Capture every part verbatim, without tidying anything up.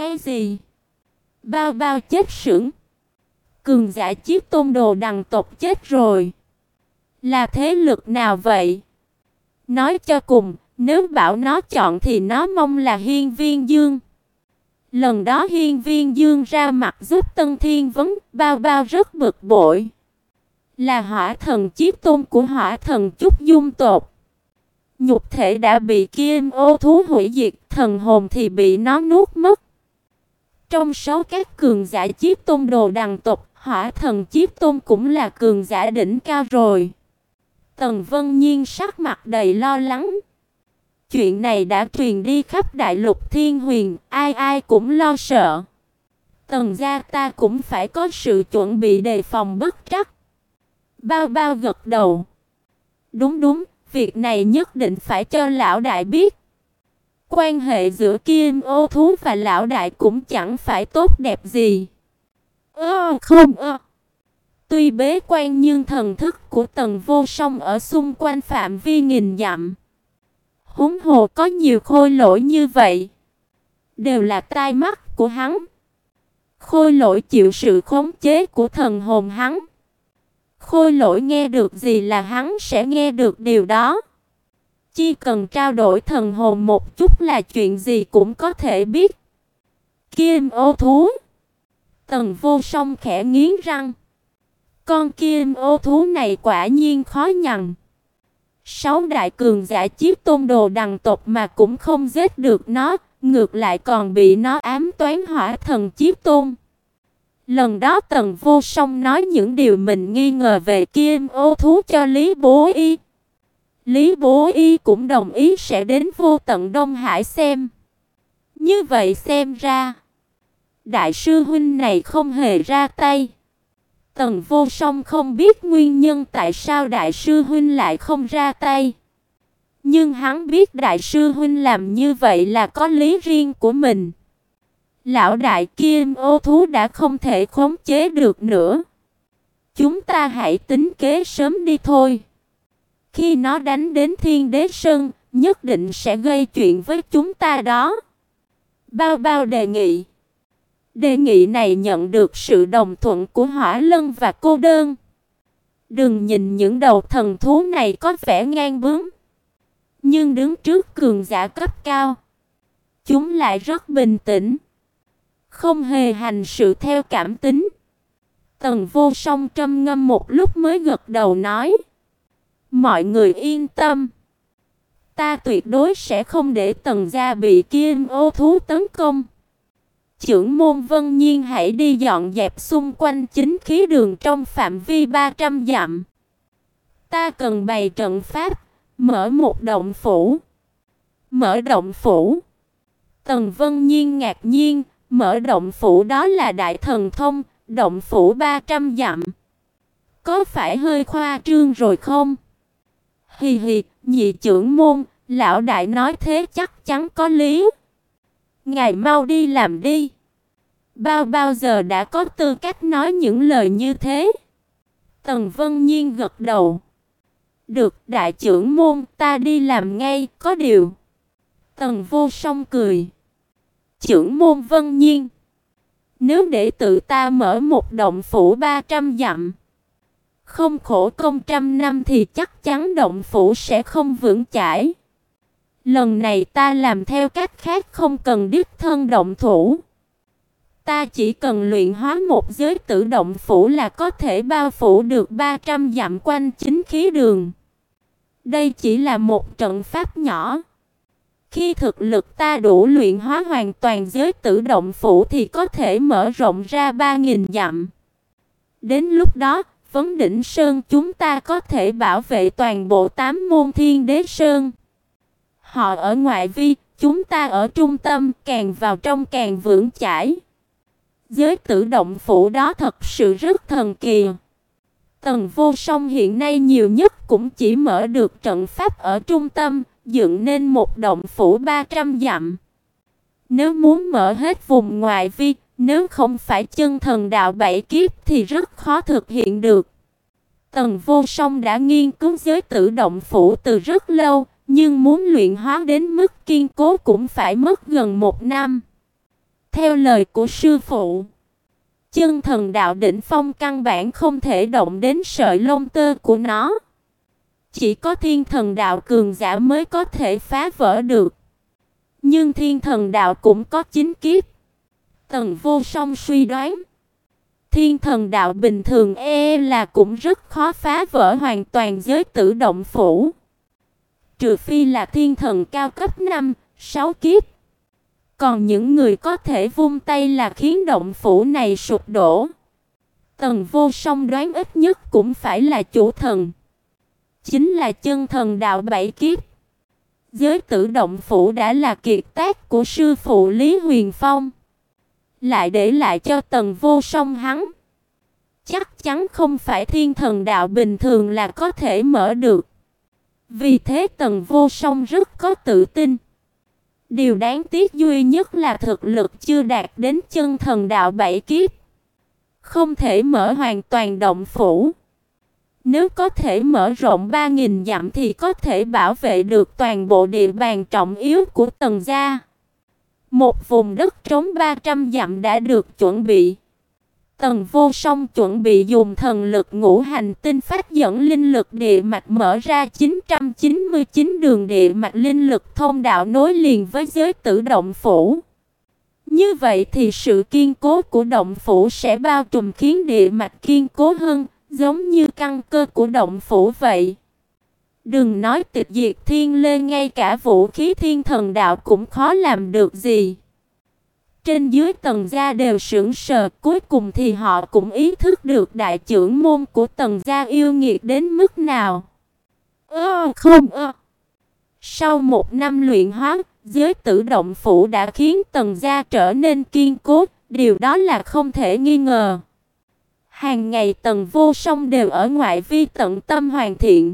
Cái gì? Bao bao chết sững. Cường giả Chiếc Tôn Đồ Đằng tộc chết rồi. Là thế lực nào vậy? Nói cho cùng, nếu bảo nó chọn thì nó mong là Hiên Viên Dương. Lần đó Hiên Viên Dương ra mặt giúp Tân Thiên Vấn, bao bao rất bực bội. Là hỏa thần Chiếc Tôn của hỏa thần Trúc Dung tộc. Nhục thể đã bị Kim Ô thú hủy diệt, thần hồn thì bị nó nuốt mất. Trong số các cường giả Chiếc Tôn Đồ Đằng tộc, hỏa thần Chiếc Tôn cũng là cường giả đỉnh cao rồi. Tần Vân Nhiên sắc mặt đầy lo lắng. Chuyện này đã truyền đi khắp đại lục Thiên Huyền, ai ai cũng lo sợ. Tần gia ta cũng phải có sự chuẩn bị đề phòng bất trắc. Bao bao gật đầu. Đúng đúng, việc này nhất định phải cho lão đại biết. Quan hệ giữa Kim Ô thú và lão đại cũng chẳng phải tốt đẹp gì. Ơ không ơ. Tuy bế quan nhưng thần thức của Tần Vô Song ở xung quanh phạm vi nghìn dặm. Huống hồ có nhiều khôi lỗi như vậy, đều là tai mắt của hắn. Khôi lỗi chịu sự khống chế của thần hồn hắn. Khôi lỗi nghe được gì là hắn sẽ nghe được điều đó. Chỉ cần trao đổi thần hồn một chút là chuyện gì cũng có thể biết. Kim Ô thú. Tần Vô Song khẽ nghiến răng. Con Kim Ô thú này quả nhiên khó nhằn. Sáu đại cường giả Chiếc Tôn Đồ Đằng tộc mà cũng không giết được nó, ngược lại còn bị nó ám toán hỏa thần Chiếc Tôn. Lần đó Tần Vô Song nói những điều mình nghi ngờ về Kim Ô thú cho Lý Bố Y. Lý Bố Y cũng đồng ý sẽ đến Vô Tận Đông Hải xem. Như vậy xem ra, đại sư huynh này không hề ra tay. Tần Vô Song không biết nguyên nhân tại sao đại sư huynh lại không ra tay. Nhưng hắn biết đại sư huynh làm như vậy là có lý riêng của mình. Lão đại Kim Ô thú đã không thể khống chế được nữa. Chúng ta hãy tính kế sớm đi thôi. Khi nó đánh đến Thiên Đế Sơn, nhất định sẽ gây chuyện với chúng ta đó. Bao bao đề nghị. Đề nghị này nhận được sự đồng thuận của Hỏa Lân và Cô Đơn. Đừng nhìn những đầu thần thú này có vẻ ngang bướng, nhưng đứng trước cường giả cấp cao, chúng lại rất bình tĩnh, không hề hành sự theo cảm tính. Tần Vô Song trầm ngâm một lúc mới gật đầu nói: mọi người yên tâm, ta tuyệt đối sẽ không để Tần gia bị Kim Ô thú tấn công. Chưởng môn Vân Nhiên hãy đi dọn dẹp xung quanh chính khí đường trong phạm vi ba trăm dặm. Ta cần bày trận pháp, mở một động phủ. Mở động phủ? Tần Vân Nhiên ngạc nhiên, mở động phủ đó là đại thần thông, động phủ ba trăm dặm. Có phải hơi khoa trương rồi không? Hì hì, nhị chưởng môn, lão đại nói thế chắc chắn có lý. Ngài mau đi làm đi. Bao bao giờ đã có tư cách nói những lời như thế? Tần Vân Nhiên gật đầu. Được, đại chưởng môn, ta đi làm ngay, có điều. Tần Vô Song cười. Chưởng môn Vân Nhiên, nếu để tự ta mở một động phủ ba trăm dặm, không khổ công trăm năm thì chắc chắn động phủ sẽ không vững chãi. Lần này ta làm theo cách khác, không cần đích thân động thủ. Ta chỉ cần luyện hóa một giới tử động phủ là có thể bao phủ được ba trăm dặm quanh chính khí đường. Đây chỉ là một trận pháp nhỏ. Khi thực lực ta đủ luyện hóa hoàn toàn giới tử động phủ thì có thể mở rộng ra ba nghìn dặm. Đến lúc đó, Vấn Đỉnh Sơn chúng ta có thể bảo vệ toàn bộ tám môn Thiên Đế Sơn. Họ ở ngoại vi, chúng ta ở trung tâm, càng vào trong càng vững chãi. Giới tử động phủ đó thật sự rất thần kỳ. Tần Vô Song hiện nay nhiều nhất cũng chỉ mở được trận pháp ở trung tâm, dựng nên một động phủ ba trăm dặm. Nếu muốn mở hết vùng ngoại vi, nếu không phải chân thần đạo bảy kiếp thì rất khó thực hiện được. Tần Vô Song đã nghiên cứu giới tử động phủ từ rất lâu, nhưng muốn luyện hóa đến mức kiên cố cũng phải mất gần một năm. Theo lời của sư phụ, chân thần đạo đỉnh phong căn bản không thể động đến sợi lông tơ của nó. Chỉ có thiên thần đạo cường giả mới có thể phá vỡ được. Nhưng thiên thần đạo cũng có chín kiếp. Tần Vô Song suy đoán, thiên thần đạo bình thường e là cũng rất khó phá vỡ hoàn toàn giới tử động phủ. Trừ phi là thiên thần cao cấp năm, sáu kiếp. Còn những người có thể vung tay là khiến động phủ này sụp đổ. Tần Vô Song đoán ít nhất cũng phải là chủ thần. Chính là chân thần đạo bảy kiếp. Giới tử động phủ đã là kiệt tác của sư phụ Lý Huyền Phong, lại để lại cho Tần Vô Song hắn. Chắc chắn không phải thiên thần đạo bình thường là có thể mở được. Vì thế Tần Vô Song rất có tự tin. Điều đáng tiếc duy nhất là thực lực chưa đạt đến chân thần đạo bảy kiếp, không thể mở hoàn toàn động phủ. Nếu có thể mở rộng ba nghìn dặm thì có thể bảo vệ được toàn bộ địa bàn trọng yếu của Tần gia. Một vùng đất trống ba trăm dặm đã được chuẩn bị. Tần Vô Song chuẩn bị dùng thần lực ngũ hành tinh phát dẫn linh lực địa mạch mở ra chín trăm chín mươi chín đường địa mạch linh lực thông đạo nối liền với giới tử động phủ. Như vậy thì sự kiên cố của động phủ sẽ bao trùm khiến địa mạch kiên cố hơn, giống như căn cơ của động phủ vậy. Đừng nói tịch diệt thiên lê, ngay cả vũ khí thiên thần đạo cũng khó làm được gì. Trên dưới Tần gia đều sững sờ, cuối cùng thì họ cũng ý thức được đại trưởng môn của Tần gia yêu nghiệt đến mức nào. Ơ không ơ. Sau một năm luyện hóa, giới tử động phủ đã khiến Tần gia trở nên kiên cố, điều đó là không thể nghi ngờ. Hàng ngày Tần Vô Song đều ở ngoại vi tận tâm hoàn thiện.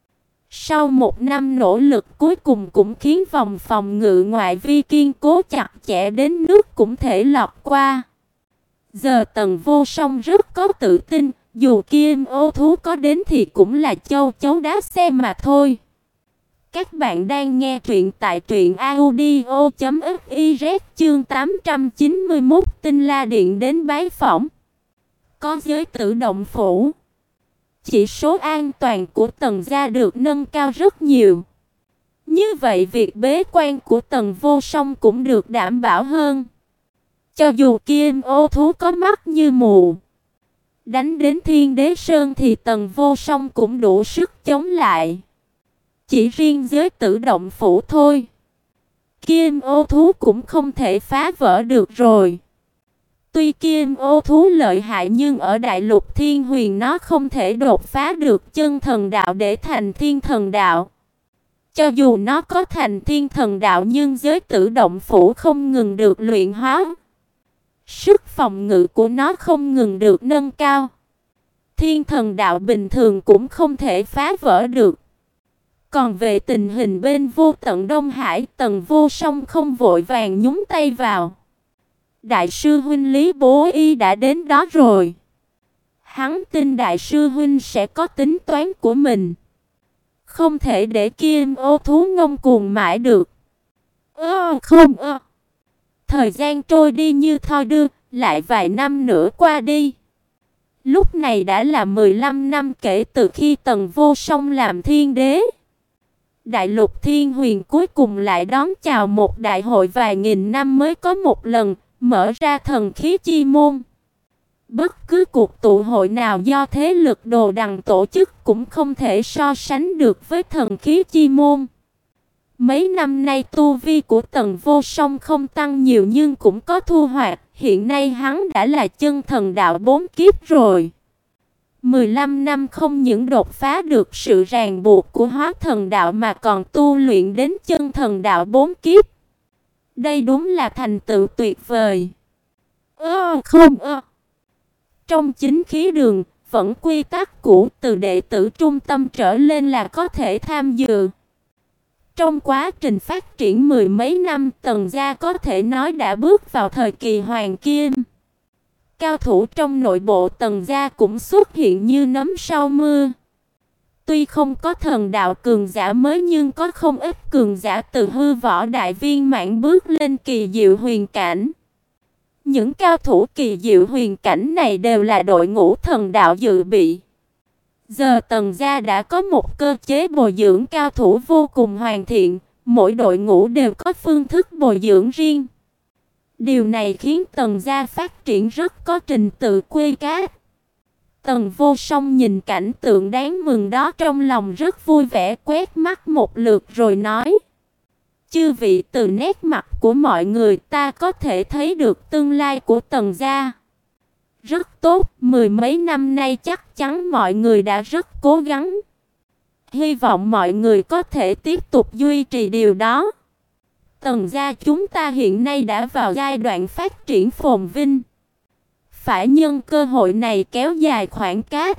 Sau một năm nỗ lực cuối cùng cũng khiến vòng phòng ngự ngoại vi kiên cố chặt chẽ đến nước cũng thể lọt qua. Giờ Tần Vô Song rất có tự tin, dù Kim Ô thú có đến thì cũng là châu chấu đá xe mà thôi. Các bạn đang nghe truyện tại truyện audio chấm fiz, chương tám trăm chín mươi mốt Tinh La Điện đến bái phỏng. Có giới tử động phủ, chỉ số an toàn của Tần gia được nâng cao rất nhiều. Như vậy việc bế quan của Tần Vô Song cũng được đảm bảo hơn. Cho dù Kim Ô thú có mắt như mù, đánh đến Thiên Đế Sơn thì Tần Vô Song cũng đủ sức chống lại. Chỉ riêng giới tử động phủ thôi, Kim Ô thú cũng không thể phá vỡ được rồi. Tuy Kim Ô thú lợi hại nhưng ở đại lục Thiên Huyền nó không thể đột phá được chân thần đạo để thành thiên thần đạo. Cho dù nó có thành thiên thần đạo nhưng giới tử động phủ không ngừng được luyện hóa, sức phòng ngự của nó không ngừng được nâng cao. Thiên thần đạo bình thường cũng không thể phá vỡ được. Còn về tình hình bên vô tận Đông Hải, Tần Vô Song không vội vàng nhúng tay vào. Đại sư huynh Lý Bố Y đã đến đó rồi. Hắn tin đại sư huynh sẽ có tính toán của mình, không thể để Kim Ô thú ngông cuồng mãi được. Ơ không ơ. Thời gian trôi đi như thoi đưa, lại vài năm nữa qua đi. Lúc này đã là mười lăm năm kể từ khi Tần Vô Song làm thiên đế. Đại lục Thiên Huyền cuối cùng lại đón chào một đại hội vài nghìn năm mới có một lần, mở ra thần khí chi môn. Bất cứ cuộc tụ hội nào do thế lực Đồ Đằng tổ chức cũng không thể so sánh được với thần khí chi môn. Mấy năm nay tu vi của Tần Vô Song không tăng nhiều nhưng cũng có thu hoạch, hiện nay hắn đã là chân thần đạo bốn kiếp rồi. mười lăm năm không những đột phá được sự ràng buộc của hóa thần đạo mà còn tu luyện đến chân thần đạo bốn kiếp. Đây đúng là thành tựu tuyệt vời. Ơ không ơ. Trong chính khí đường, vẫn quy tắc cũ, từ đệ tử trung tâm trở lên là có thể tham dự. Trong quá trình phát triển mười mấy năm, Tần gia có thể nói đã bước vào thời kỳ hoàng kim. Cao thủ trong nội bộ Tần gia cũng xuất hiện như nấm sau mưa. Tuy không có thần đạo cường giả mới nhưng có không ít cường giả từ hư võ đại viên mãn bước lên kỳ diệu huyền cảnh. Những cao thủ kỳ diệu huyền cảnh này đều là đội ngũ thần đạo dự bị. Giờ Tần gia đã có một cơ chế bồi dưỡng cao thủ vô cùng hoàn thiện, mỗi đội ngũ đều có phương thức bồi dưỡng riêng. Điều này khiến Tần gia phát triển rất có trình tự quy cát. Tần Vô Song nhìn cảnh tượng đáng mừng đó trong lòng rất vui vẻ, quét mắt một lượt rồi nói: "Chư vị, từ nét mặt của mọi người ta có thể thấy được tương lai của Tần gia rất tốt, mười mấy năm nay chắc chắn mọi người đã rất cố gắng. Hy vọng mọi người có thể tiếp tục duy trì điều đó. Tần gia chúng ta hiện nay đã vào giai đoạn phát triển phồn vinh, phải nhân cơ hội này kéo dài khoảng cách,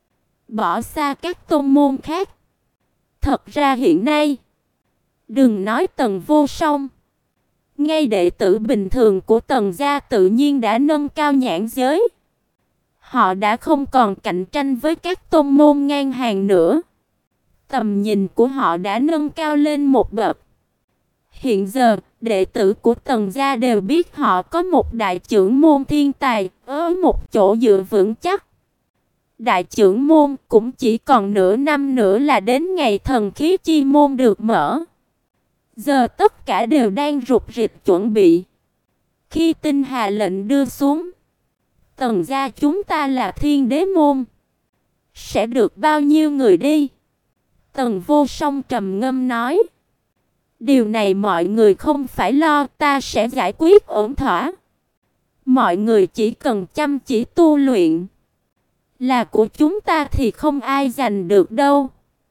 bỏ xa các tôn môn khác. Thật ra hiện nay, đừng nói Tần Vô Song, ngay đệ tử bình thường của Tần gia tự nhiên đã nâng cao nhãn giới. Họ đã không còn cạnh tranh với các tôn môn ngang hàng nữa. Tầm nhìn của họ đã nâng cao lên một bậc. Hiện giờ, đệ tử của Tần gia đều biết họ có một đại trưởng môn thiên tài, ở một chỗ dựa vững chắc. Đại trưởng môn cũng chỉ còn nửa năm nữa là đến ngày thần khí chi môn được mở. Giờ tất cả đều đang rục rịch chuẩn bị. Khi tinh hà lệnh đưa xuống, Tần gia chúng ta là thiên đế môn, sẽ được bao nhiêu người đi?" Tần Vô Song trầm ngâm nói: "Điều này mọi người không phải lo, ta sẽ giải quyết ổn thỏa. Mọi người chỉ cần chăm chỉ tu luyện, là của chúng ta thì không ai giành được đâu."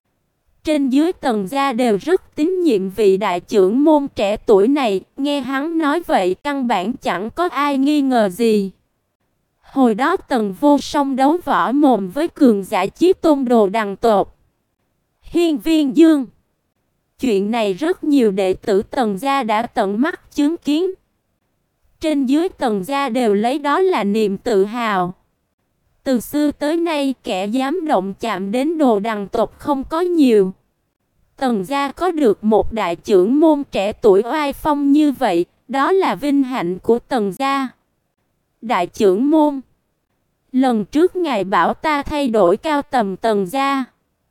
Trên dưới Tần gia đều rất tín nhiệm vị đại trưởng môn trẻ tuổi này, nghe hắn nói vậy căn bản chẳng có ai nghi ngờ gì. Hồi đó Tần Vô Song đấu võ mồm với cường giả Chí Tôn Đồ Đằng tộc Hiên Viên Dương. Chuyện này rất nhiều đệ tử Tần gia đã tận mắt chứng kiến. Trên dưới Tần gia đều lấy đó là niềm tự hào. Từ xưa tới nay kẻ dám động chạm đến Đồ Đằng tộc không có nhiều. Tần gia có được một đại trưởng môn trẻ tuổi oai phong như vậy, đó là vinh hạnh của Tần gia. Đại trưởng môn, lần trước ngài bảo ta thay đổi cao tầm Tần gia,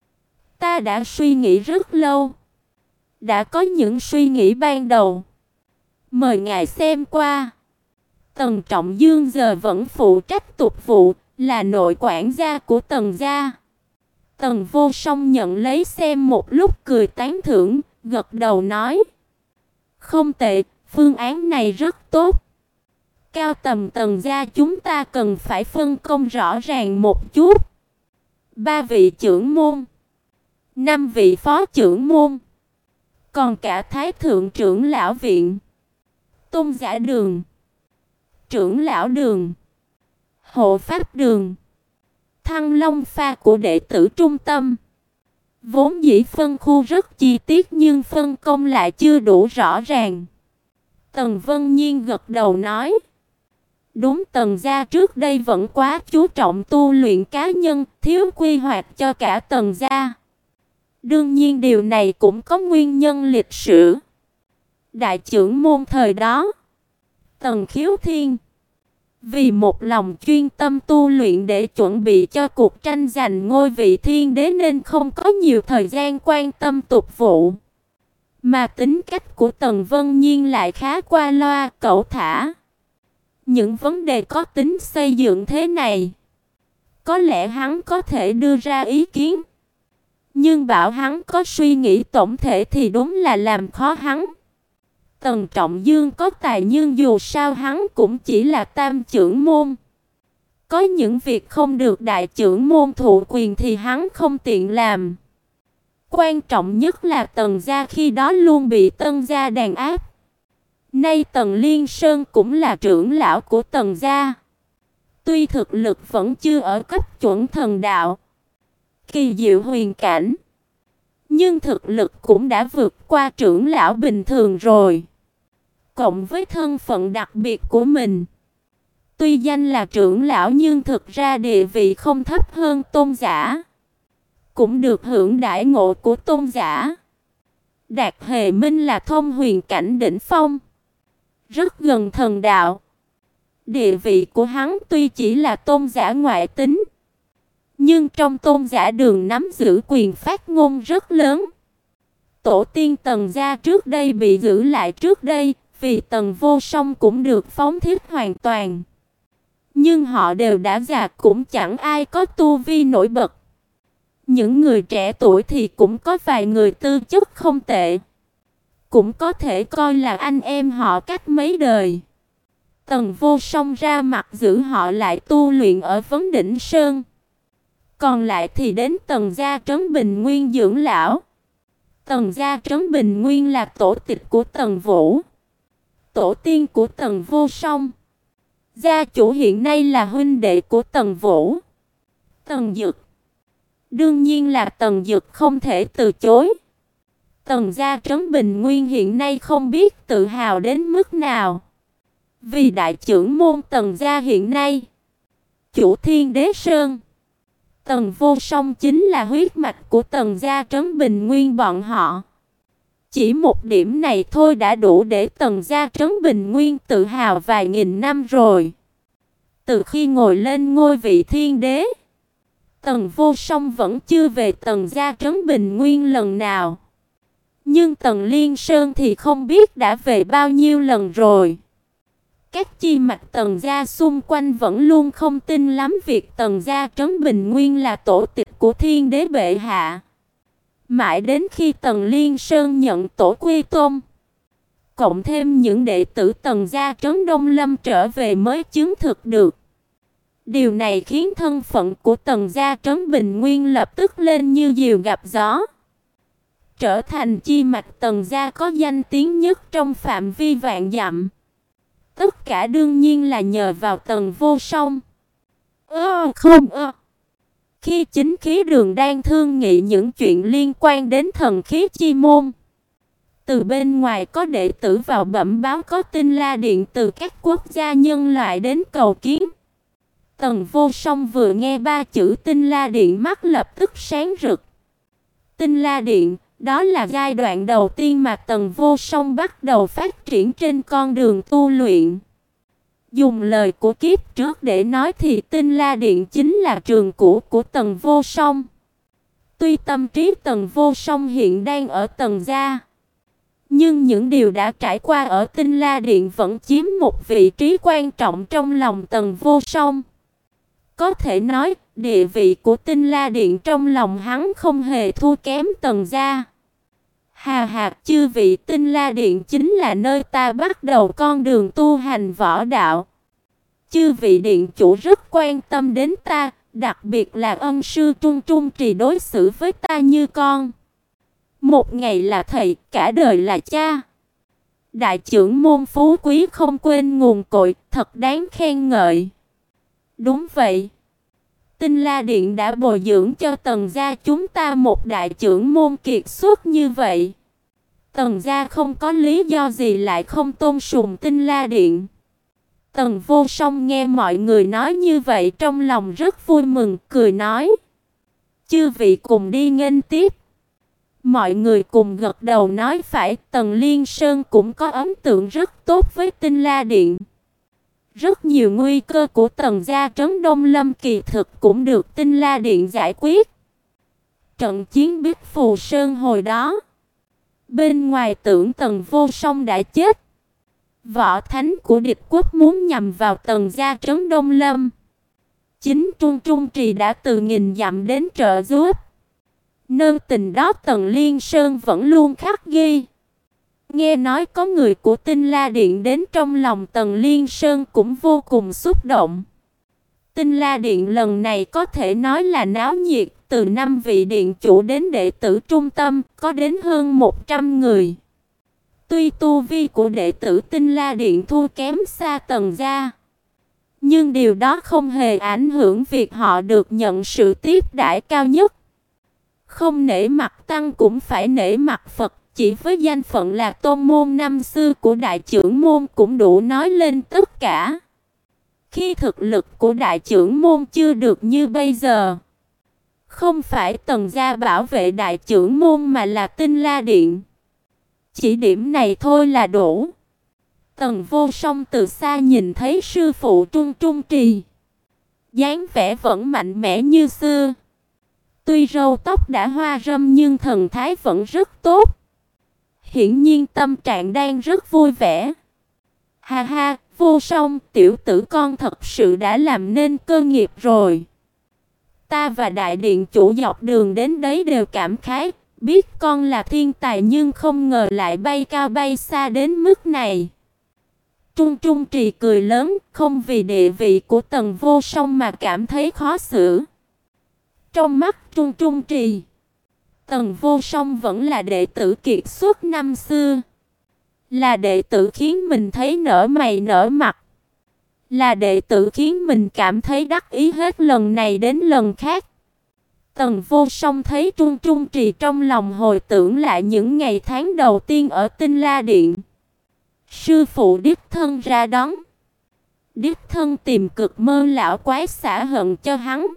ta đã suy nghĩ rất lâu. Đã có những suy nghĩ ban đầu, mời ngài xem qua. Tần Trọng Dương giờ vẫn phụ trách tục vụ, là nội quản gia của Tần gia. Tần Vô Song nhận lấy xem một lúc cười tán thưởng, gật đầu nói: "Không tệ, phương án này rất tốt. Cao tầm Tần gia chúng ta cần phải phân công rõ ràng một chút. Ba vị trưởng môn, năm vị phó trưởng môn, còn cả Thái thượng trưởng lão viện, Tôn giả đường, trưởng lão đường, hộ pháp đường, Thăng Long pha của đệ tử trung tâm. Vốn dĩ phân khu rất chi tiết nhưng phân công lại chưa đủ rõ ràng." Tần Vân Nhiên gật đầu nói: "Đúng, Tần gia trước đây vẫn quá chú trọng tu luyện cá nhân, thiếu quy hoạch cho cả Tần gia. Đương nhiên điều này cũng có nguyên nhân lịch sử. Đại trưởng môn thời đó, Tần Khiếu Thiên, vì một lòng chuyên tâm tu luyện để chuẩn bị cho cuộc tranh giành ngôi vị thiên đế nên không có nhiều thời gian quan tâm tục vụ. Mà tính cách của Tần Vân Nhiên lại khá qua loa, cẩu thả. Những vấn đề có tính xây dựng thế này, có lẽ hắn có thể đưa ra ý kiến. Nhưng bảo hắn có suy nghĩ tổng thể thì đúng là làm khó hắn. Tần Trọng Dương có tài nhưng dù sao hắn cũng chỉ là tam trưởng môn. Có những việc không được đại trưởng môn thụ quyền thì hắn không tiện làm. Quan trọng nhất là Tần gia khi đó luôn bị Tân gia đàn áp. Nay Tần Liên Sơn cũng là trưởng lão của Tần gia. Tuy thực lực vẫn chưa ở cấp chuẩn thần đạo, kỳ diệu huyền cảnh, nhưng thực lực cũng đã vượt qua trưởng lão bình thường rồi. Cộng với thân phận đặc biệt của mình, tuy danh là trưởng lão nhưng thực ra địa vị không thấp hơn tôn giả, cũng được hưởng đãi ngộ của tôn giả. Đạt Hề Minh là thông huyền cảnh đỉnh phong, rất gần thần đạo. Địa vị của hắn tuy chỉ là tôn giả ngoại tính, nhưng trong tôn giả đường nắm giữ quyền phát ngôn rất lớn. Tổ tiên Tần gia trước đây bị giữ lại trước đây, vì Tần Vô Song cũng được phóng thích hoàn toàn. Nhưng họ đều đã già, cũng chẳng ai có tu vi nổi bật. Những người trẻ tuổi thì cũng có vài người tư chất không tệ, cũng có thể coi là anh em họ cách mấy đời. Tần Vô Song ra mặt giữ họ lại tu luyện ở Vấn Đỉnh Sơn. Còn lại thì đến Tần gia Trấn Bình Nguyên dưỡng lão. Tần gia Trấn Bình Nguyên là tổ tịch của Tần Vũ, tổ tiên của Tần Vô Song. Gia chủ hiện nay là huynh đệ của Tần Vũ, Tần Dực. Đương nhiên là Tần Dực không thể từ chối. Tần gia Trấn Bình Nguyên hiện nay không biết tự hào đến mức nào. Vì đại trưởng môn Tần gia hiện nay, chủ Thiên Đế Sơn, Tần Vô Song chính là huyết mạch của Tần gia Trấn Bình Nguyên bọn họ. Chỉ một điểm này thôi đã đủ để Tần gia Trấn Bình Nguyên tự hào vài nghìn năm rồi. Từ khi ngồi lên ngôi vị thiên đế, Tần Vô Song vẫn chưa về Tần gia Trấn Bình Nguyên lần nào. Nhưng Tần Liên Sơn thì không biết đã về bao nhiêu lần rồi. Các chi mạch Tần gia xung quanh vẫn luôn không tin lắm việc Tần gia Trấn Bình Nguyên là tổ tịch của Thiên Đế bệ hạ. Mãi đến khi Tần Liên Sơn nhận tổ quy tôn, cộng thêm những đệ tử Tần gia Trấn Đông Lâm trở về mới chứng thực được. Điều này khiến thân phận của Tần gia Trấn Bình Nguyên lập tức lên như diều gặp gió, trở thành chi mạch Tần gia có danh tiếng nhất trong phạm vi vạn dặm. Tất cả đương nhiên là nhờ vào Tần Vô Song. Ơ không ơ. Khi chính khí đường đang thương nghị những chuyện liên quan đến thần khí chi môn, từ bên ngoài có đệ tử vào bẩm báo có Tinh La Điện từ các quốc gia nhân loại đến cầu kiến. Tần Vô Song vừa nghe ba chữ Tinh La Điện mắt lập tức sáng rực. Tinh La Điện, đó là giai đoạn đầu tiên mà Tần Vô Song bắt đầu phát triển trên con đường tu luyện. Dùng lời của kiếp trước để nói thì Tinh La Điện chính là trường cũ của Tần Vô Song. Tuy tâm trí Tần Vô Song hiện đang ở Tần gia, nhưng những điều đã trải qua ở Tinh La Điện vẫn chiếm một vị trí quan trọng trong lòng Tần Vô Song. Có thể nói, địa vị của Tinh La Điện trong lòng hắn không hề thua kém Tần gia. Hà hà, chư vị, Tinh La Điện chính là nơi ta bắt đầu con đường tu hành võ đạo. Chư vị điện chủ rất quan tâm đến ta, đặc biệt là ân sư Trung Trung Trì đối xử với ta như con. Một ngày là thầy, cả đời là cha. Đại trưởng môn phú quý không quên nguồn cội, thật đáng khen ngợi. Đúng vậy. Tinh La Điện đã bồi dưỡng cho Tần gia chúng ta một đại trưởng môn kiệt xuất như vậy. Tần gia không có lý do gì lại không tôn sùng Tinh La Điện. Tần Vô Song nghe mọi người nói như vậy trong lòng rất vui mừng, cười nói: chư vị cùng đi nghênh tiếp. Mọi người cùng gật đầu nói phải. Tần Liên Sơn cũng có ấn tượng rất tốt với Tinh La Điện. Rất nhiều nguy cơ của Tần gia Trấn Đông Lâm kỳ thực cũng được Tinh La Điện giải quyết. Trận chiến Bích Phù Sơn hồi đó, bên ngoài tưởng Tần Vô Song đã chết. Võ thánh của địch quốc muốn nhằm vào Tần gia Trấn Đông Lâm. Chính Trung Trung Trì đã từ nghìn dặm đến trợ giúp. Nơn tình đó Tần Liên Sơn vẫn luôn khắc ghi. Nghe nói có người của Tinh La Điện đến, trong lòng Tần Liên Sơn cũng vô cùng xúc động. Tinh La Điện lần này có thể nói là náo nhiệt, từ năm vị điện chủ đến đệ tử trung tâm, có đến hơn một trăm người. Tuy tu vi của đệ tử Tinh La Điện thua kém xa Tần gia, nhưng điều đó không hề ảnh hưởng việc họ được nhận sự tiếp đãi cao nhất. Không nể mặt tăng cũng phải nể mặt Phật, chỉ với danh phận là tôn môn năm xưa của đại trưởng môn cũng đủ nói lên tất cả. Khi thực lực của đại trưởng môn chưa được như bây giờ, không phải Tần gia bảo vệ đại trưởng môn mà là Tinh La Điện. Chỉ điểm này thôi là đủ. Tần Vô Song từ xa nhìn thấy sư phụ Trung Trung Trì, dáng vẻ vẫn mạnh mẽ như xưa. Tuy râu tóc đã hoa râm nhưng thần thái vẫn rất tốt. Hiển nhiên tâm trạng đang rất vui vẻ. Ha ha, Vô Song, tiểu tử con thật sự đã làm nên cơ nghiệp rồi. Ta và đại điện chủ dọc đường đến đấy đều cảm khái, biết con là thiên tài nhưng không ngờ lại bay cao bay xa đến mức này. Trung Trung Trì cười lớn, không vì địa vị của Tần Vô Song mà cảm thấy khó xử. Trong mắt Trung Trung Trì, Tần Vô Song vẫn là đệ tử kiệt xuất năm xưa. Là đệ tử khiến mình thấy nở mày nở mặt. Là đệ tử khiến mình cảm thấy đắc ý hết lần này đến lần khác. Tần Vô Song thấy Trung Trung Trì trong lòng hồi tưởng lại những ngày tháng đầu tiên ở Tinh La Điện. Sư phụ đích thân ra đón. Đích thân tìm cực mơ lão quái xả hận cho hắn.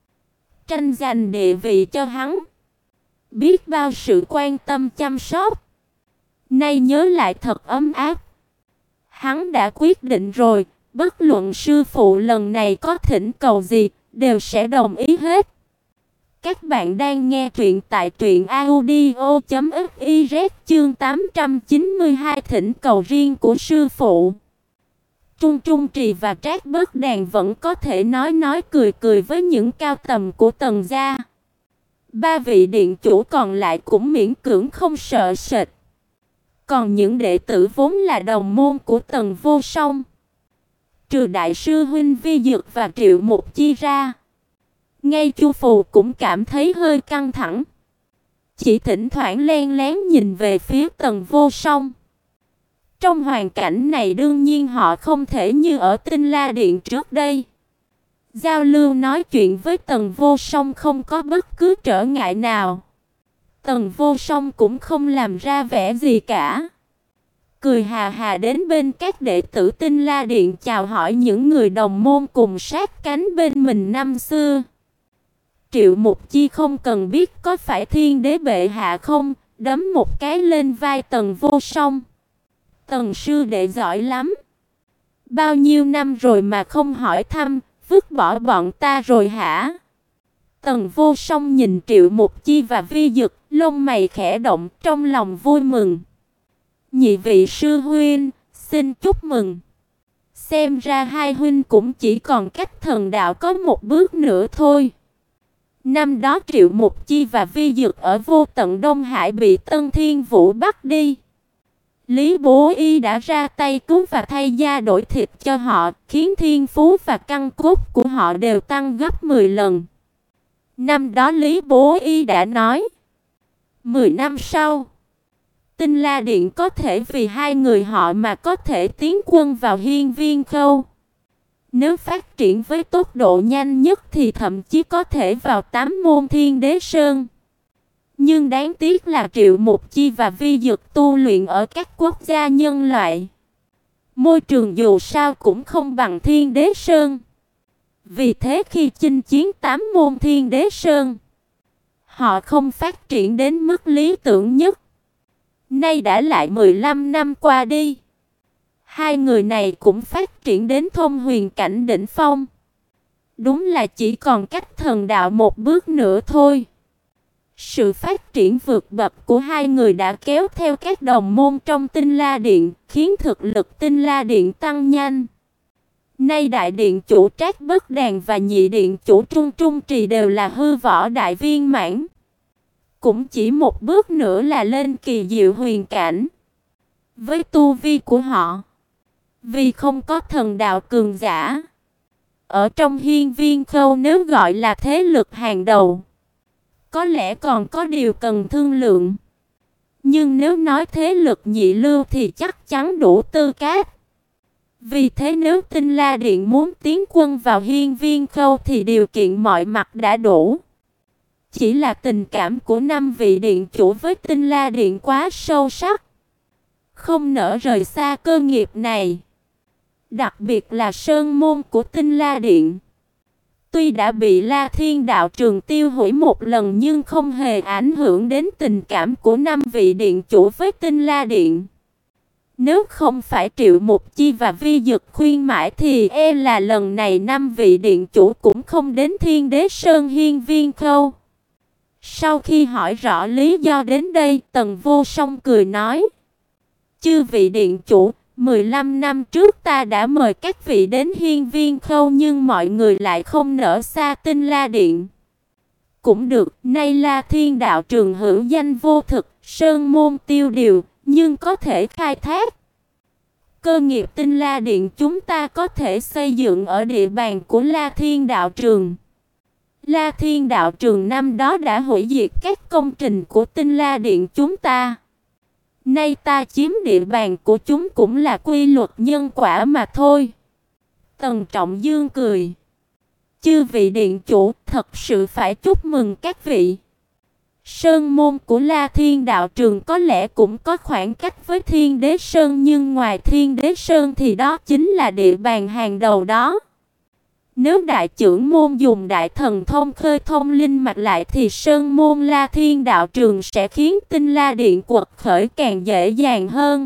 Tranh giành địa vị cho hắn. Biết bao sự quan tâm chăm sóc. Nay nhớ lại thật ấm áp. Hắn đã quyết định rồi, bất luận sư phụ lần này có thỉnh cầu gì, đều sẽ đồng ý hết. Các bạn đang nghe truyện tại truyện audio chấm fiz chương tám trăm chín mươi hai thỉnh cầu riêng của sư phụ. Trung Trung Trì và Trác Bất Đàn vẫn có thể nói nói cười cười với những cao tầm của Tần gia. Ba vị điện chủ còn lại cũng miễn cưỡng không sợ sệt. Còn những đệ tử vốn là đồng môn của Tần Vô Song, trừ đại sư huynh Vi Dực và Triệu Mục Chi ra, ngay Chu Phù cũng cảm thấy hơi căng thẳng. Chỉ thỉnh thoảng len lén nhìn về phía Tần Vô Song. Trong hoàn cảnh này đương nhiên họ không thể như ở Tinh La Điện trước đây. Giao lưu nói chuyện với Tần Vô Song không có bất cứ trở ngại nào. Tần Vô Song cũng không làm ra vẻ gì cả. Cười hà hà đến bên các đệ tử Tinh La Điện chào hỏi những người đồng môn cùng sát cánh bên mình năm xưa. Triệu Mục Chi không cần biết có phải thiên đế bệ hạ không, đấm một cái lên vai Tần Vô Song. Tần sư đệ giỏi lắm. Bao nhiêu năm rồi mà không hỏi thăm, vứt bỏ bọn ta rồi hả? Tần Vô Song nhìn Triệu Mục Chi và Vi Dực, lông mày khẽ động, trong lòng vui mừng. Nhị vị sư huynh, xin chúc mừng. Xem ra hai huynh cũng chỉ còn cách thần đạo có một bước nữa thôi. Năm đó Triệu Mục Chi và Vi Dực ở Vô Tận Đông Hải bị Tân Thiên Vũ bắt đi. Lý Bố Y đã ra tay cứu và thay da đổi thịt cho họ, khiến thiên phú và căn cốt của họ đều tăng gấp mười lần. Năm đó Lý Bố Y đã nói, mười năm sau, Tinh La Điện có thể vì hai người họ mà có thể tiến quân vào Hiên Viên Khâu. Nếu phát triển với tốc độ nhanh nhất thì thậm chí có thể vào tám môn Thiên Đế Sơn. Nhưng đáng tiếc là Triệu Mục Chi và Vi Dực tu luyện ở các quốc gia nhân loại. Môi trường dù sao cũng không bằng Thiên Đế Sơn. Vì thế khi chinh chiến tám môn Thiên Đế Sơn, họ không phát triển đến mức lý tưởng nhất. Nay đã lại mười lăm năm qua đi, hai người này cũng phát triển đến thông huyền cảnh đỉnh phong. Đúng là chỉ còn cách thần đạo một bước nữa thôi. Sự phát triển vượt bậc của hai người đã kéo theo các đồng môn trong Tinh La Điện, khiến thực lực Tinh La Điện tăng nhanh. Nay đại điện chủ Trác Bất Đàn và nhị điện chủ Trung Trung Trì đều là hư võ đại viên mãn. Cũng chỉ một bước nữa là lên kỳ diệu huyền cảnh. Với tu vi của họ, vì không có thần đạo cường giả, ở trong Hiên Viên Khâu nếu gọi là thế lực hàng đầu, có lẽ còn có điều cần thương lượng. Nhưng nếu nói thế lực nhị lưu thì chắc chắn đủ tư cách. Vì thế nếu Tinh La Điện muốn tiến quân vào Hiên Viên Khâu thì điều kiện mọi mặt đã đủ. Chỉ là tình cảm của năm vị điện chủ với Tinh La Điện quá sâu sắc, không nỡ rời xa cơ nghiệp này. Đặc biệt là sơn môn của Tinh La Điện. Tuy đã bị La Thiên Đạo Trường tiêu hủy một lần nhưng không hề ảnh hưởng đến tình cảm của năm vị điện chủ với Tinh La Điện. Nếu không phải Triệu Mục Chi và Vi Dực khuyên mãi thì e là lần này năm vị điện chủ cũng không đến Thiên Đế Sơn Hiên Viên Khâu. Sau khi hỏi rõ lý do đến đây, Tần Vô Song cười nói: "Chư vị điện chủ, mười lăm năm trước ta đã mời các vị đến Hiên Viên Khâu nhưng mọi người lại không nỡ xa Tinh La Điện. Cũng được, nay La Thiên đạo trường hữu danh vô thực, sơn môn tiêu điều, nhưng có thể khai thác. Cơ nghiệp Tinh La Điện chúng ta có thể xây dựng ở địa bàn của La Thiên đạo trường. La Thiên đạo trường năm đó đã hủy diệt các công trình của Tinh La Điện chúng ta. Nay ta chiếm địa bàn của chúng cũng là quy luật nhân quả mà thôi." Tần Trọng Dương cười: "Chư vị điện chủ, thật sự phải chúc mừng các vị. Sơn môn của La Thiên đạo trường có lẽ cũng có khoảng cách với Thiên Đế Sơn, nhưng ngoài Thiên Đế Sơn thì đó chính là địa bàn hàng đầu đó. Nếu đại trưởng môn dùng đại thần thông khơi thông linh mạch lại thì Sơn môn La Thiên đạo trường sẽ khiến Tinh La Điện quật khởi càng dễ dàng hơn."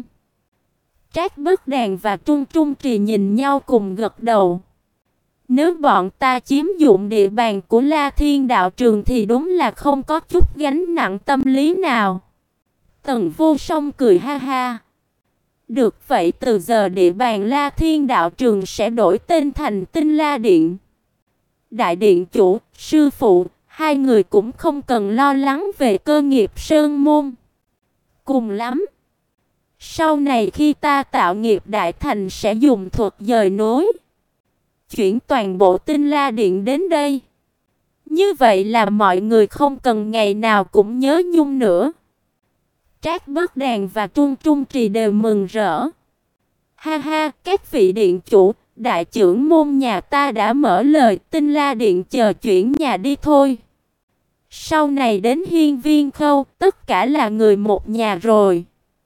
Trác Bất Đàn và Trung Trung Trì nhìn nhau cùng gật đầu. Nếu bọn ta chiếm dụng địa bàn của La Thiên đạo trường thì đúng là không có chút gánh nặng tâm lý nào. Tần Vô Song cười ha ha: "Được vậy từ giờ địa bàn La Thiên đạo trường sẽ đổi tên thành Tinh La Điện. Đại điện chủ, sư phụ, hai người cũng không cần lo lắng về cơ nghiệp sơn môn. Cùng lắm, sau này khi ta tạo nghiệp đại thành sẽ dùng thuật dời nối, chuyển toàn bộ Tinh La Điện đến đây. Như vậy là mọi người không cần ngày nào cũng nhớ nhung nữa." Trác Bất Đàn và Trung Trung Trì đều mừng rỡ: "Ha ha, các vị điện chủ, đại trưởng môn nhà ta đã mở lời, Tinh La Điện chờ chuyển nhà đi thôi. Sau này đến Hiên Viên Khâu, tất cả là người một nhà rồi.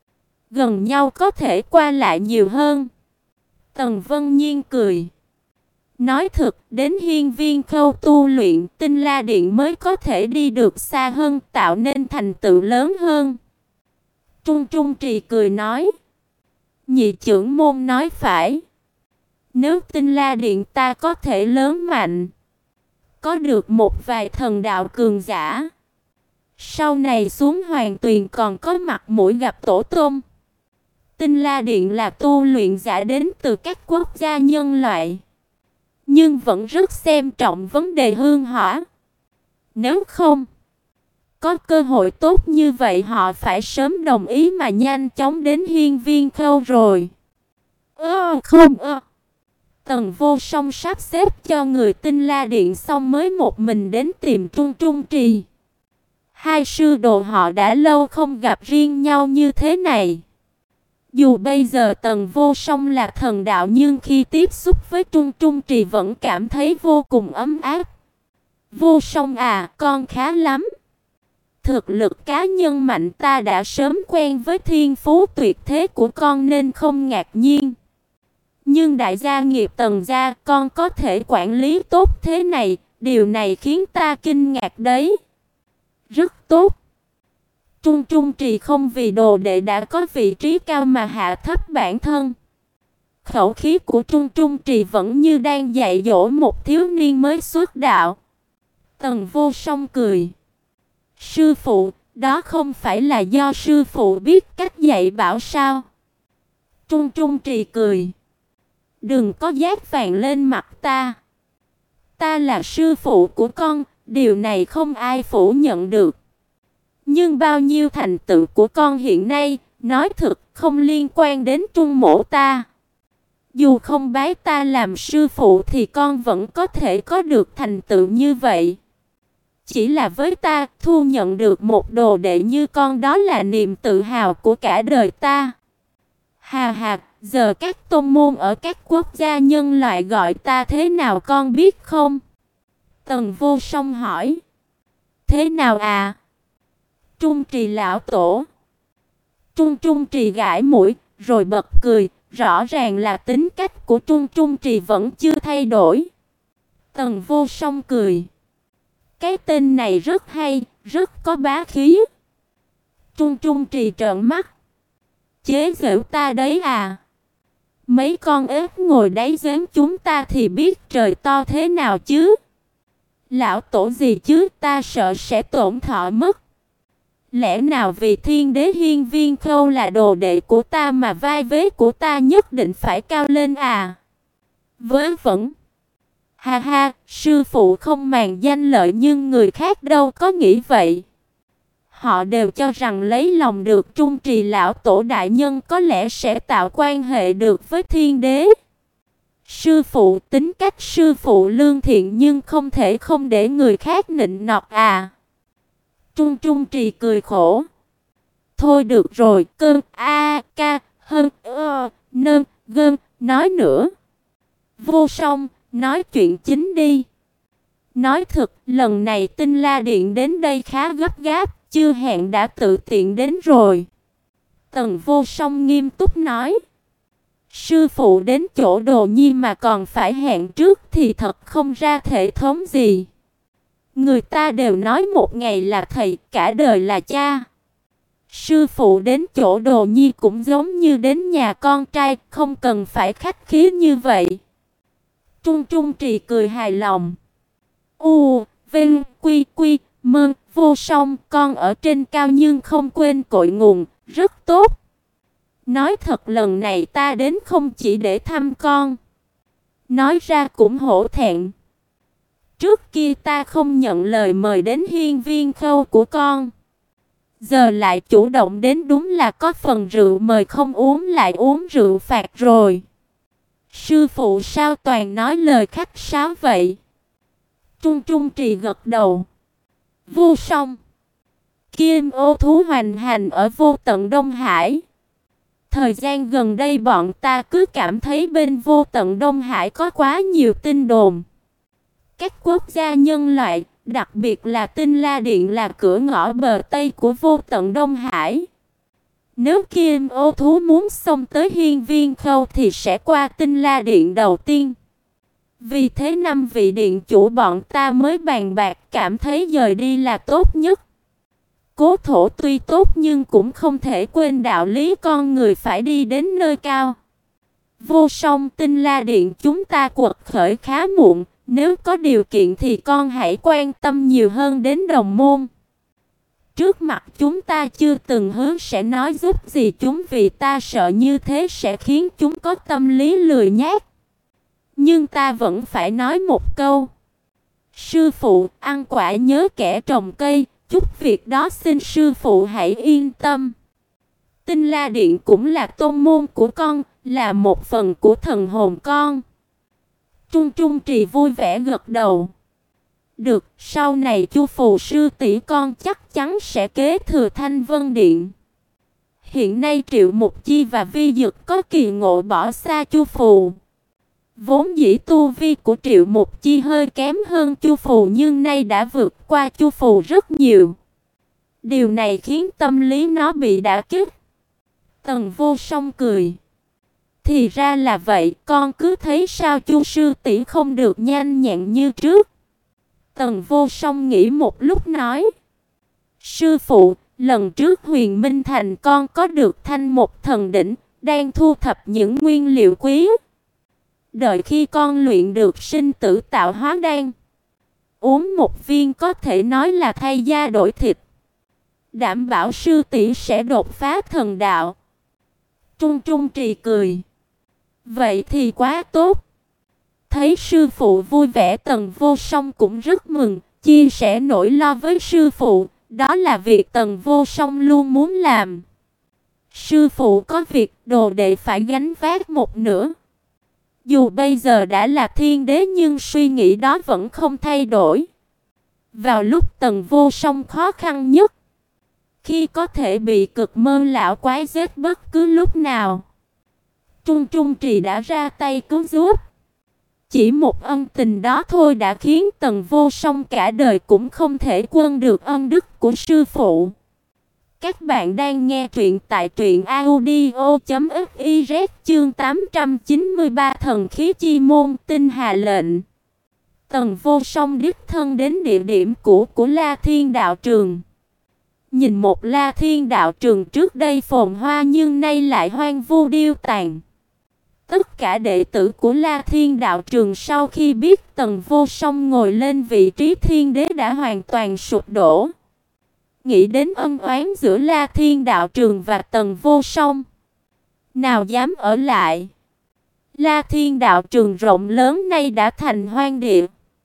Gần nhau có thể qua lại nhiều hơn." Tần Vân Nhiên cười: "Nói thật, đến Hiên Viên Khâu tu luyện, Tinh La Điện mới có thể đi được xa hơn, tạo nên thành tựu lớn hơn." Trung Trung Trì cười nói: "Nhị trưởng môn nói phải. Nếu Tinh La Điện ta có thể lớn mạnh, có được một vài thần đạo cường giả, sau này xuống Hoàng Tuyền còn có mặt mũi gặp tổ tông. Tinh La Điện là tu luyện giả đến từ các quốc gia nhân loại, nhưng vẫn rất xem trọng vấn đề hương hỏa. Nếu không có cơ hội tốt như vậy họ phải sớm đồng ý mà nhanh chóng đến Hiên Viên Khâu rồi." Ơ không ơ. Tần Vô Song sắp xếp cho người Tinh La Điện xong mới một mình đến tìm Trung Trung Trì. Hai sư đồ họ đã lâu không gặp riêng nhau như thế này. Dù bây giờ Tần Vô Song là thần đạo nhưng khi tiếp xúc với Trung Trung Trì vẫn cảm thấy vô cùng ấm áp. "Vô Song à, con khá lắm. Thực lực cá nhân mạnh ta đã sớm quen với thiên phú tuyệt thế của con nên không ngạc nhiên. Nhưng đại gia nghiệp Tần gia con có thể quản lý tốt thế này, điều này khiến ta kinh ngạc đấy." "Rất tốt." Trung Trung Trì không vì đồ đệ đã có vị trí cao mà hạ thấp bản thân. Khẩu khí của Trung Trung Trì vẫn như đang dạy dỗ một thiếu niên mới xuất đạo. Tần Vô Song cười: "Sư phụ, đó không phải là do sư phụ biết cách dạy bảo sao?" Trung Trung Trì cười: "Đừng có dát vàng lên mặt ta. Ta là sư phụ của con, điều này không ai phủ nhận được. Nhưng bao nhiêu thành tựu của con hiện nay, nói thật không liên quan đến Trung mỗ ta. Dù không bái ta làm sư phụ thì con vẫn có thể có được thành tựu như vậy. Chỉ là với ta, thu nhận được một đồ đệ như con đó là niềm tự hào của cả đời ta. Hà hà, giờ các tôn môn ở các quốc gia nhân loại gọi ta thế nào con biết không?" Tần Vô Song hỏi. "Thế nào à?" "Trung Trì lão tổ." Trung Trung Trì gãi mũi, rồi bật cười, rõ ràng là tính cách của Trung Trung Trì vẫn chưa thay đổi. Tần Vô Song cười: "Cái tên này rất hay, rất có bá khí." Trung Trung Trì trợn mắt: Chế giễu ta đấy à? Mấy con ếch ngồi đáy giếng chúng ta thì biết trời to thế nào chứ? Lão tổ gì chứ, ta sợ sẽ tổn thọ mất. Lẽ nào vì Thiên Đế Hiên Viên Khâu là đồ đệ của ta mà vai vế của ta nhất định phải cao lên à? Vớ vẩn. Ha ha, sư phụ không màng danh lợi nhưng người khác đâu có nghĩ vậy. Họ đều cho rằng lấy lòng được Trung Trì lão tổ đại nhân có lẽ sẽ tạo quan hệ được với Thiên Đế. Sư phụ, tính cách sư phụ lương thiện nhưng không thể không để người khác nịnh nọt à? Trung Trung Trì cười khổ. Thôi được rồi, cơn a ca hơn ơ nơn gơn nói nữa. Vô Song, nói chuyện chính đi. Nói thật, lần này Tinh La Điện đến đây khá gấp gáp, chưa hẹn đã tự tiện đến rồi. Tần Vô Song nghiêm túc nói. Sư phụ đến chỗ Đồ Nhi mà còn phải hẹn trước thì thật không ra thể thống gì. Người ta đều nói một ngày là thầy, cả đời là cha. Sư phụ đến chỗ Đồ Nhi cũng giống như đến nhà con trai, không cần phải khách khí như vậy. Trung Trung Trì cười hài lòng. U, Vinh, Quy, Quy, Mơ, Vô Song, con ở trên cao nhưng không quên cội nguồn, rất tốt. Nói thật lần này ta đến không chỉ để thăm con. Nói ra cũng hổ thẹn. Trước kia ta không nhận lời mời đến Hiên Viên Khâu của con. Giờ lại chủ động đến đúng là có phần rượu mời không uống lại uống rượu phạt rồi. Sư phụ sao toàn nói lời khách sáo vậy? Trung Trung Trì gật đầu. Vô Song. Kim ô thú hoành hành ở vô tận Đông Hải. Thời gian gần đây bọn ta cứ cảm thấy bên vô tận Đông Hải có quá nhiều tin đồn. Các quốc gia nhân loại, đặc biệt là Tinh La Điện là cửa ngõ bờ Tây của vô tận Đông Hải. Nếu Kim ô thú muốn xông tới Hiên Viên Khâu thì sẽ qua Tinh La Điện đầu tiên. Vì thế năm vị điện chủ bọn ta mới bàn bạc cảm thấy dời đi là tốt nhất. Cố thổ tuy tốt nhưng cũng không thể quên đạo lý con người phải đi đến nơi cao. Vô Song, Tinh La Điện chúng ta quật khởi khá muộn, nếu có điều kiện thì con hãy quan tâm nhiều hơn đến đồng môn. Trước mặt chúng ta chưa từng hứa sẽ nói giúp gì chúng vì ta sợ như thế sẽ khiến chúng có tâm lý lười nhác. Nhưng ta vẫn phải nói một câu. Sư phụ, ăn quả nhớ kẻ trồng cây, chút việc đó xin sư phụ hãy yên tâm. Tinh La Điện cũng là tôn môn của con, là một phần của thần hồn con. Trung Trung Trì vui vẻ gật đầu. Được, sau này Chu Phù sư tỷ con chắc chắn sẽ kế thừa Thanh Vân Điện. Hiện nay Triệu Mục Chi và Vi Dực có kỳ ngộ bỏ xa Chu Phù. Vốn dĩ tu vi của Triệu Mục Chi hơi kém hơn Chu Phù nhưng nay đã vượt qua Chu Phù rất nhiều. Điều này khiến tâm lý nó bị đả kích. Tần Vô Song cười. Thì ra là vậy, con cứ thấy sao Chu sư tỷ không được nhanh nhẹn như trước. Tần Vô Song nghĩ một lúc nói. Sư phụ, lần trước Huyền Minh Thành con có được thanh một thần đỉnh, đang thu thập những nguyên liệu quý. Đợi khi con luyện được sinh tử tạo hóa đan, uống một viên có thể nói là thay da đổi thịt. Đảm bảo sư tỷ sẽ đột phá thần đạo. Trung Trung Trì cười. Vậy thì quá tốt. Thấy sư phụ vui vẻ Tần Vô Song cũng rất mừng, chia sẻ nỗi lo với sư phụ, đó là việc Tần Vô Song luôn muốn làm. Sư phụ có việc đồ đệ phải gánh vác một nửa. Dù bây giờ đã là thiên đế nhưng suy nghĩ đó vẫn không thay đổi. Vào lúc Tần Vô Song khó khăn nhất, khi có thể bị Cực Mơ lão quái giết bất cứ lúc nào, Trung Trung Trì đã ra tay cứu giúp. Chỉ một ân tình đó thôi đã khiến Tần Vô Song cả đời cũng không thể quên được ân đức của sư phụ. Các bạn đang nghe truyện tại truyện audio chấm fiz chương tám trăm chín mươi ba Thần khí chi môn tinh hà lệnh. Tần Vô Song đích thân đến địa điểm cũ của La Thiên đạo trường. Nhìn một La Thiên đạo trường trước đây phồn hoa nhưng nay lại hoang vu điêu tàn. Tất cả đệ tử của La Thiên đạo trường sau khi biết Tần Vô Song ngồi lên vị trí thiên đế đã hoàn toàn sụp đổ. Nghĩ đến ân oán giữa La Thiên đạo trường và Tần Vô Song, nào dám ở lại. La Thiên đạo trường rộng lớn nay đã thành hoang địa.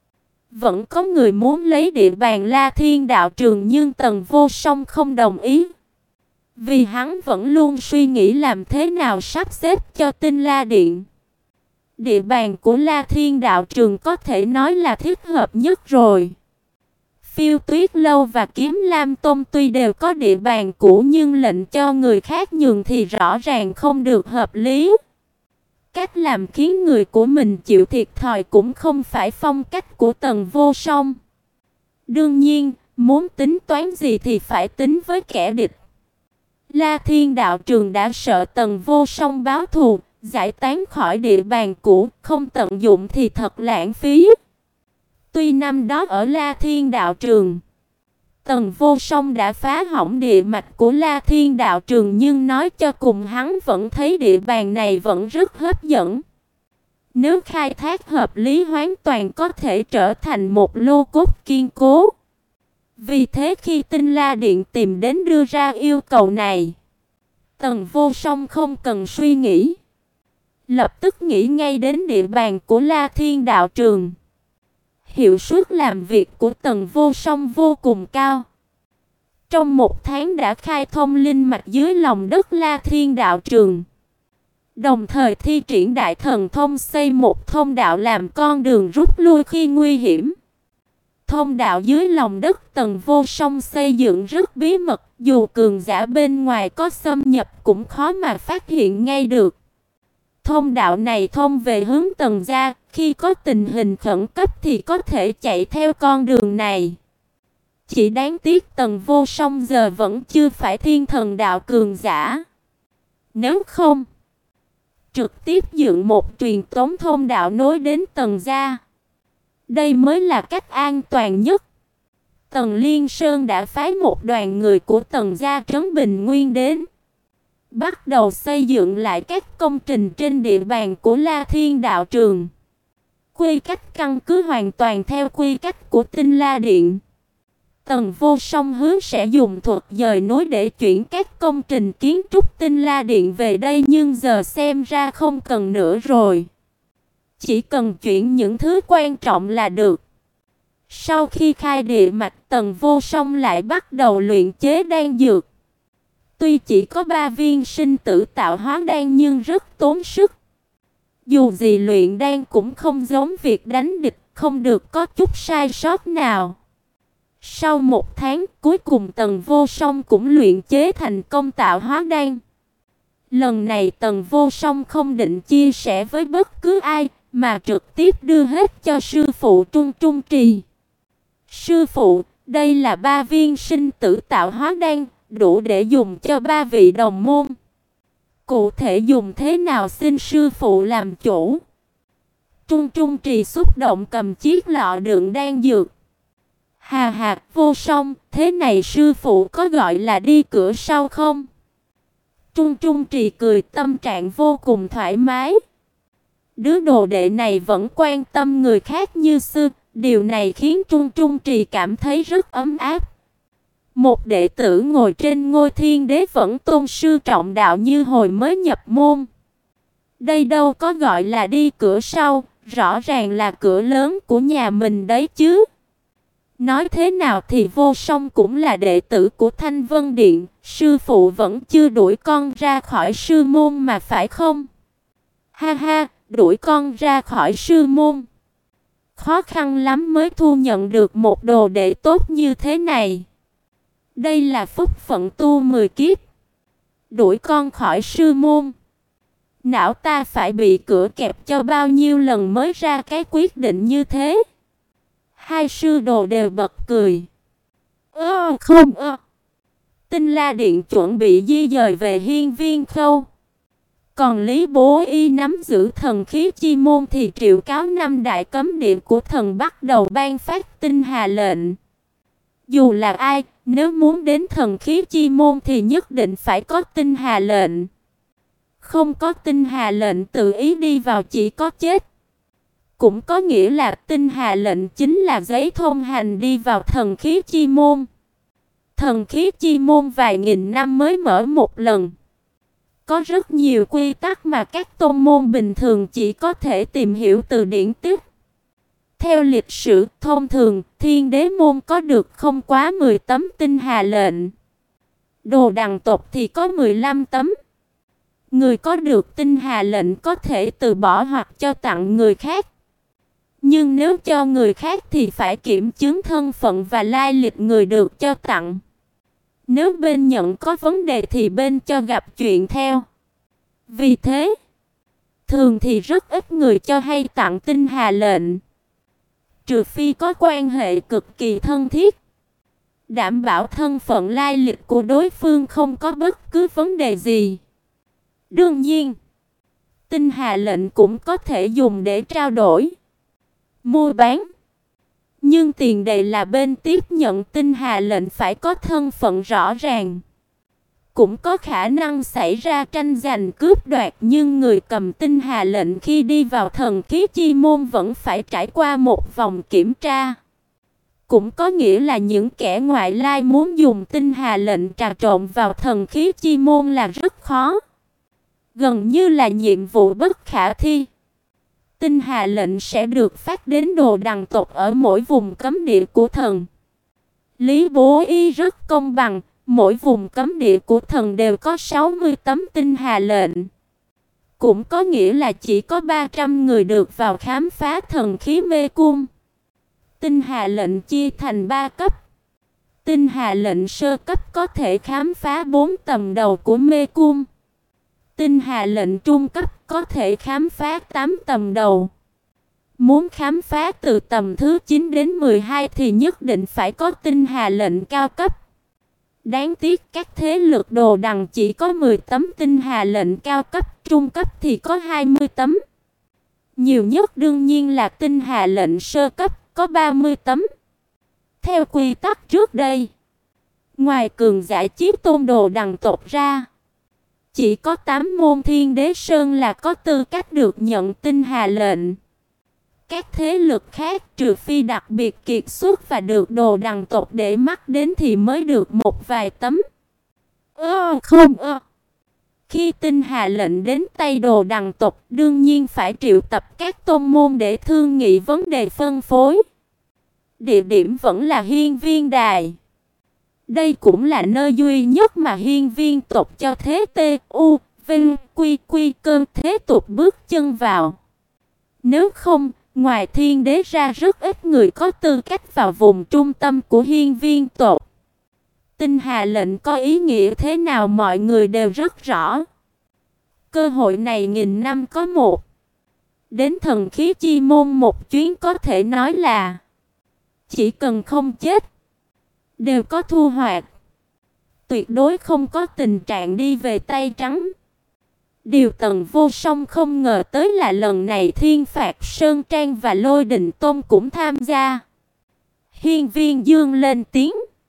Vẫn có người muốn lấy địa bàn La Thiên đạo trường nhưng Tần Vô Song không đồng ý. Vì hắn vẫn luôn suy nghĩ làm thế nào sắp xếp cho Tinh La Điện. Địa bàn của La Thiên đạo trường có thể nói là thích hợp nhất rồi. Phiêu Tuyết Lâu và Kiếm Lam Tôn tuy đều có địa bàn cũ nhưng lệnh cho người khác nhường thì rõ ràng không được hợp lý. Cách làm khiến người của mình chịu thiệt thòi cũng không phải phong cách của Tần Vô Song. Đương nhiên, muốn tính toán gì thì phải tính với kẻ địch. La Thiên đạo trường đã sợ Tần Vô Song báo thù, giải tán khỏi địa bàn cũ, không tận dụng thì thật lãng phí. Tuy năm đó ở La Thiên đạo trường, Tần Vô Song đã phá hỏng địa mạch của La Thiên đạo trường nhưng nói cho cùng hắn vẫn thấy địa bàn này vẫn rất hấp dẫn. Nếu khai thác hợp lý hoàn toàn có thể trở thành một lô cốt kiên cố. Vì thế khi Tinh La Điện tìm đến đưa ra yêu cầu này, Tần Vô Song không cần suy nghĩ, lập tức nghĩ ngay đến địa bàn của La Thiên đạo trường. Hiệu suất làm việc của Tần Vô Song vô cùng cao. Trong một tháng đã khai thông linh mạch dưới lòng đất La Thiên đạo trường. Đồng thời thi triển đại thần thông xây một thông đạo làm con đường rút lui khi nguy hiểm. Thông đạo dưới lòng đất Tần Vô Song xây dựng rất bí mật, dù cường giả bên ngoài có xâm nhập cũng khó mà phát hiện ngay được. Thông đạo này thông về hướng Tần gia, khi có tình hình khẩn cấp thì có thể chạy theo con đường này. Chỉ đáng tiếc Tần Vô Song giờ vẫn chưa phải thiên thần đạo cường giả. Nếu không, trực tiếp dựng một truyền tống thông đạo nối đến Tần gia. Đây mới là cách an toàn nhất. Tần Liên Sơn đã phái một đoàn người của Tần gia trấn Bình Nguyên đến, bắt đầu xây dựng lại các công trình trên địa bàn của La Thiên đạo trường. Quy cách căn cứ hoàn toàn theo quy cách của Tinh La Điện. Tần Vô Song hứa sẽ dùng thuật dời nối để chuyển các công trình kiến trúc Tinh La Điện về đây nhưng giờ xem ra không cần nữa rồi. Chỉ cần chuyển những thứ quan trọng là được. Sau khi khai địa mạch, Tần Vô Song lại bắt đầu luyện chế đan dược. Tuy chỉ có ba viên sinh tử tạo hóa đan nhưng rất tốn sức. Dù gì luyện đan cũng không giống việc đánh địch, không được có chút sai sót nào. Sau một tháng, cuối cùng Tần Vô Song cũng luyện chế thành công tạo hóa đan. Lần này Tần Vô Song không định chia sẻ với bất cứ ai, mà trực tiếp đưa hết cho sư phụ Trung Trung Trì. Sư phụ, đây là ba viên sinh tử tạo hóa đan, đủ để dùng cho ba vị đồng môn. Cụ thể dùng thế nào xin sư phụ làm chủ. Trung Trung Trì xúc động cầm chiếc lọ đựng đan dược. Hà hà, Vô Song, thế này sư phụ có gọi là đi cửa sau không? Trung Trung Trì cười, tâm trạng vô cùng thoải mái. Đứa đồ đệ này vẫn quan tâm người khác như xưa, điều này khiến Trung Trung Trì cảm thấy rất ấm áp. Một đệ tử ngồi trên ngôi thiên đế vẫn tôn sư trọng đạo như hồi mới nhập môn. Đây đâu có gọi là đi cửa sau, rõ ràng là cửa lớn của nhà mình đấy chứ. Nói thế nào thì Vô Song cũng là đệ tử của Thanh Vân Điện, sư phụ vẫn chưa đuổi con ra khỏi sư môn mà phải không? Ha ha, đuổi con ra khỏi sư môn. Khó khăn lắm mới thu nhận được một đồ đệ tốt như thế này. Đây là phúc phận tu mười kiếp. Đuổi con khỏi sư môn. Não ta phải bị cửa kẹp cho bao nhiêu lần mới ra cái quyết định như thế. Hai sư đồ đều bật cười. Ơ không ơ. Tinh La Điện chuẩn bị di dời về Hiên Viên Khâu. Còn Lý Bố Y nắm giữ thần khí chi môn thì triệu cáo năm đại cấm địa của thần bắt đầu ban phát tinh hà lệnh. Dù là ai, Nếu muốn đến thần khí chi môn thì nhất định phải có tinh hà lệnh. Không có tinh hà lệnh tự ý đi vào chỉ có chết. Cũng có nghĩa là tinh hà lệnh chính là giấy thông hành đi vào thần khí chi môn. Thần khí chi môn vài nghìn năm mới mở một lần. Có rất nhiều quy tắc mà các tôn môn bình thường chỉ có thể tìm hiểu từ điển tích. Theo lịch sử thông thường, Thiên Đế môn có được không quá mười tấm tinh hà lệnh. Đồ đằng tộc thì có mười lăm tấm. Người có được tinh hà lệnh có thể từ bỏ hoặc cho tặng người khác. Nhưng nếu cho người khác thì phải kiểm chứng thân phận và lai lịch người được cho tặng. Nếu bên nhận có vấn đề thì bên cho gặp chuyện theo. Vì thế, thường thì rất ít người cho hay tặng tinh hà lệnh. Trừ phi có quan hệ cực kỳ thân thiết, đảm bảo thân phận lai lịch của đối phương không có bất cứ vấn đề gì. Đương nhiên, tinh hà lệnh cũng có thể dùng để trao đổi, mua bán. Nhưng tiền đề là bên tiếp nhận tinh hà lệnh phải có thân phận rõ ràng. Cũng có khả năng xảy ra tranh giành cướp đoạt, nhưng người cầm tinh hà lệnh khi đi vào thần khí chi môn vẫn phải trải qua một vòng kiểm tra. Cũng có nghĩa là những kẻ ngoại lai muốn dùng tinh hà lệnh trà trộn vào thần khí chi môn là rất khó. Gần như là nhiệm vụ bất khả thi. Tinh hà lệnh sẽ được phát đến đồ đằng tộc ở mỗi vùng cấm địa của thần. Lý bố y rất công bằng, mỗi vùng cấm địa của thần đều có sáu mươi tấm tinh hà lệnh. Cũng có nghĩa là chỉ có ba trăm người được vào khám phá thần khí mê cung. Tinh hà lệnh chia thành ba cấp. Tinh hà lệnh sơ cấp có thể khám phá bốn tầm đầu của mê cung. Tinh hà lệnh trung cấp có thể khám phá tám tầm đầu. Muốn khám phá từ tầm thứ chín đến mười hai thì nhất định phải có tinh hà lệnh cao cấp. Đáng tiếc các thế lực đồ đằng chỉ có mười tấm tinh hà lệnh cao cấp, trung cấp thì có hai mươi tấm. Nhiều nhất đương nhiên là tinh hà lệnh sơ cấp, có ba mươi tấm. Theo quy tắc trước đây, ngoài cường giả chiếc tôn đồ đằng tộc ra, chỉ có tám môn Thiên Đế Sơn là có tư cách được nhận tinh hà lệnh. Các thế lực khác trừ phi đặc biệt kiệt xuất và được đồ đằng tộc để mắt đến thì mới được một vài tấm. Ơ không ơ. Khi tinh hà lệnh đến tay đồ đằng tộc, đương nhiên phải triệu tập các tôn môn để thương nghị vấn đề phân phối. Địa điểm vẫn là Hiên Viên Đài. Đây cũng là nơi duy nhất mà Hiên Viên tộc cho thế T U Vinh Quy Quy Cơn thế tục bước chân vào. Nếu không, ngoài Thiên Đế ra rất ít người có tư cách vào vùng trung tâm của Hiên Viên tộc. Tinh hà lệnh có ý nghĩa thế nào mọi người đều rất rõ. Cơ hội này nghìn năm có một. Đến thần khí chi môn một chuyến có thể nói là chỉ cần không chết đều có thu hoạch. Tuyệt đối không có tình trạng đi về tay trắng. Điều Tần Vô Song không ngờ tới là lần này Thiên Phạt Sơn Trang và Lôi Đình Tôn cũng tham gia. Hiên Viên Dương lên tiếng.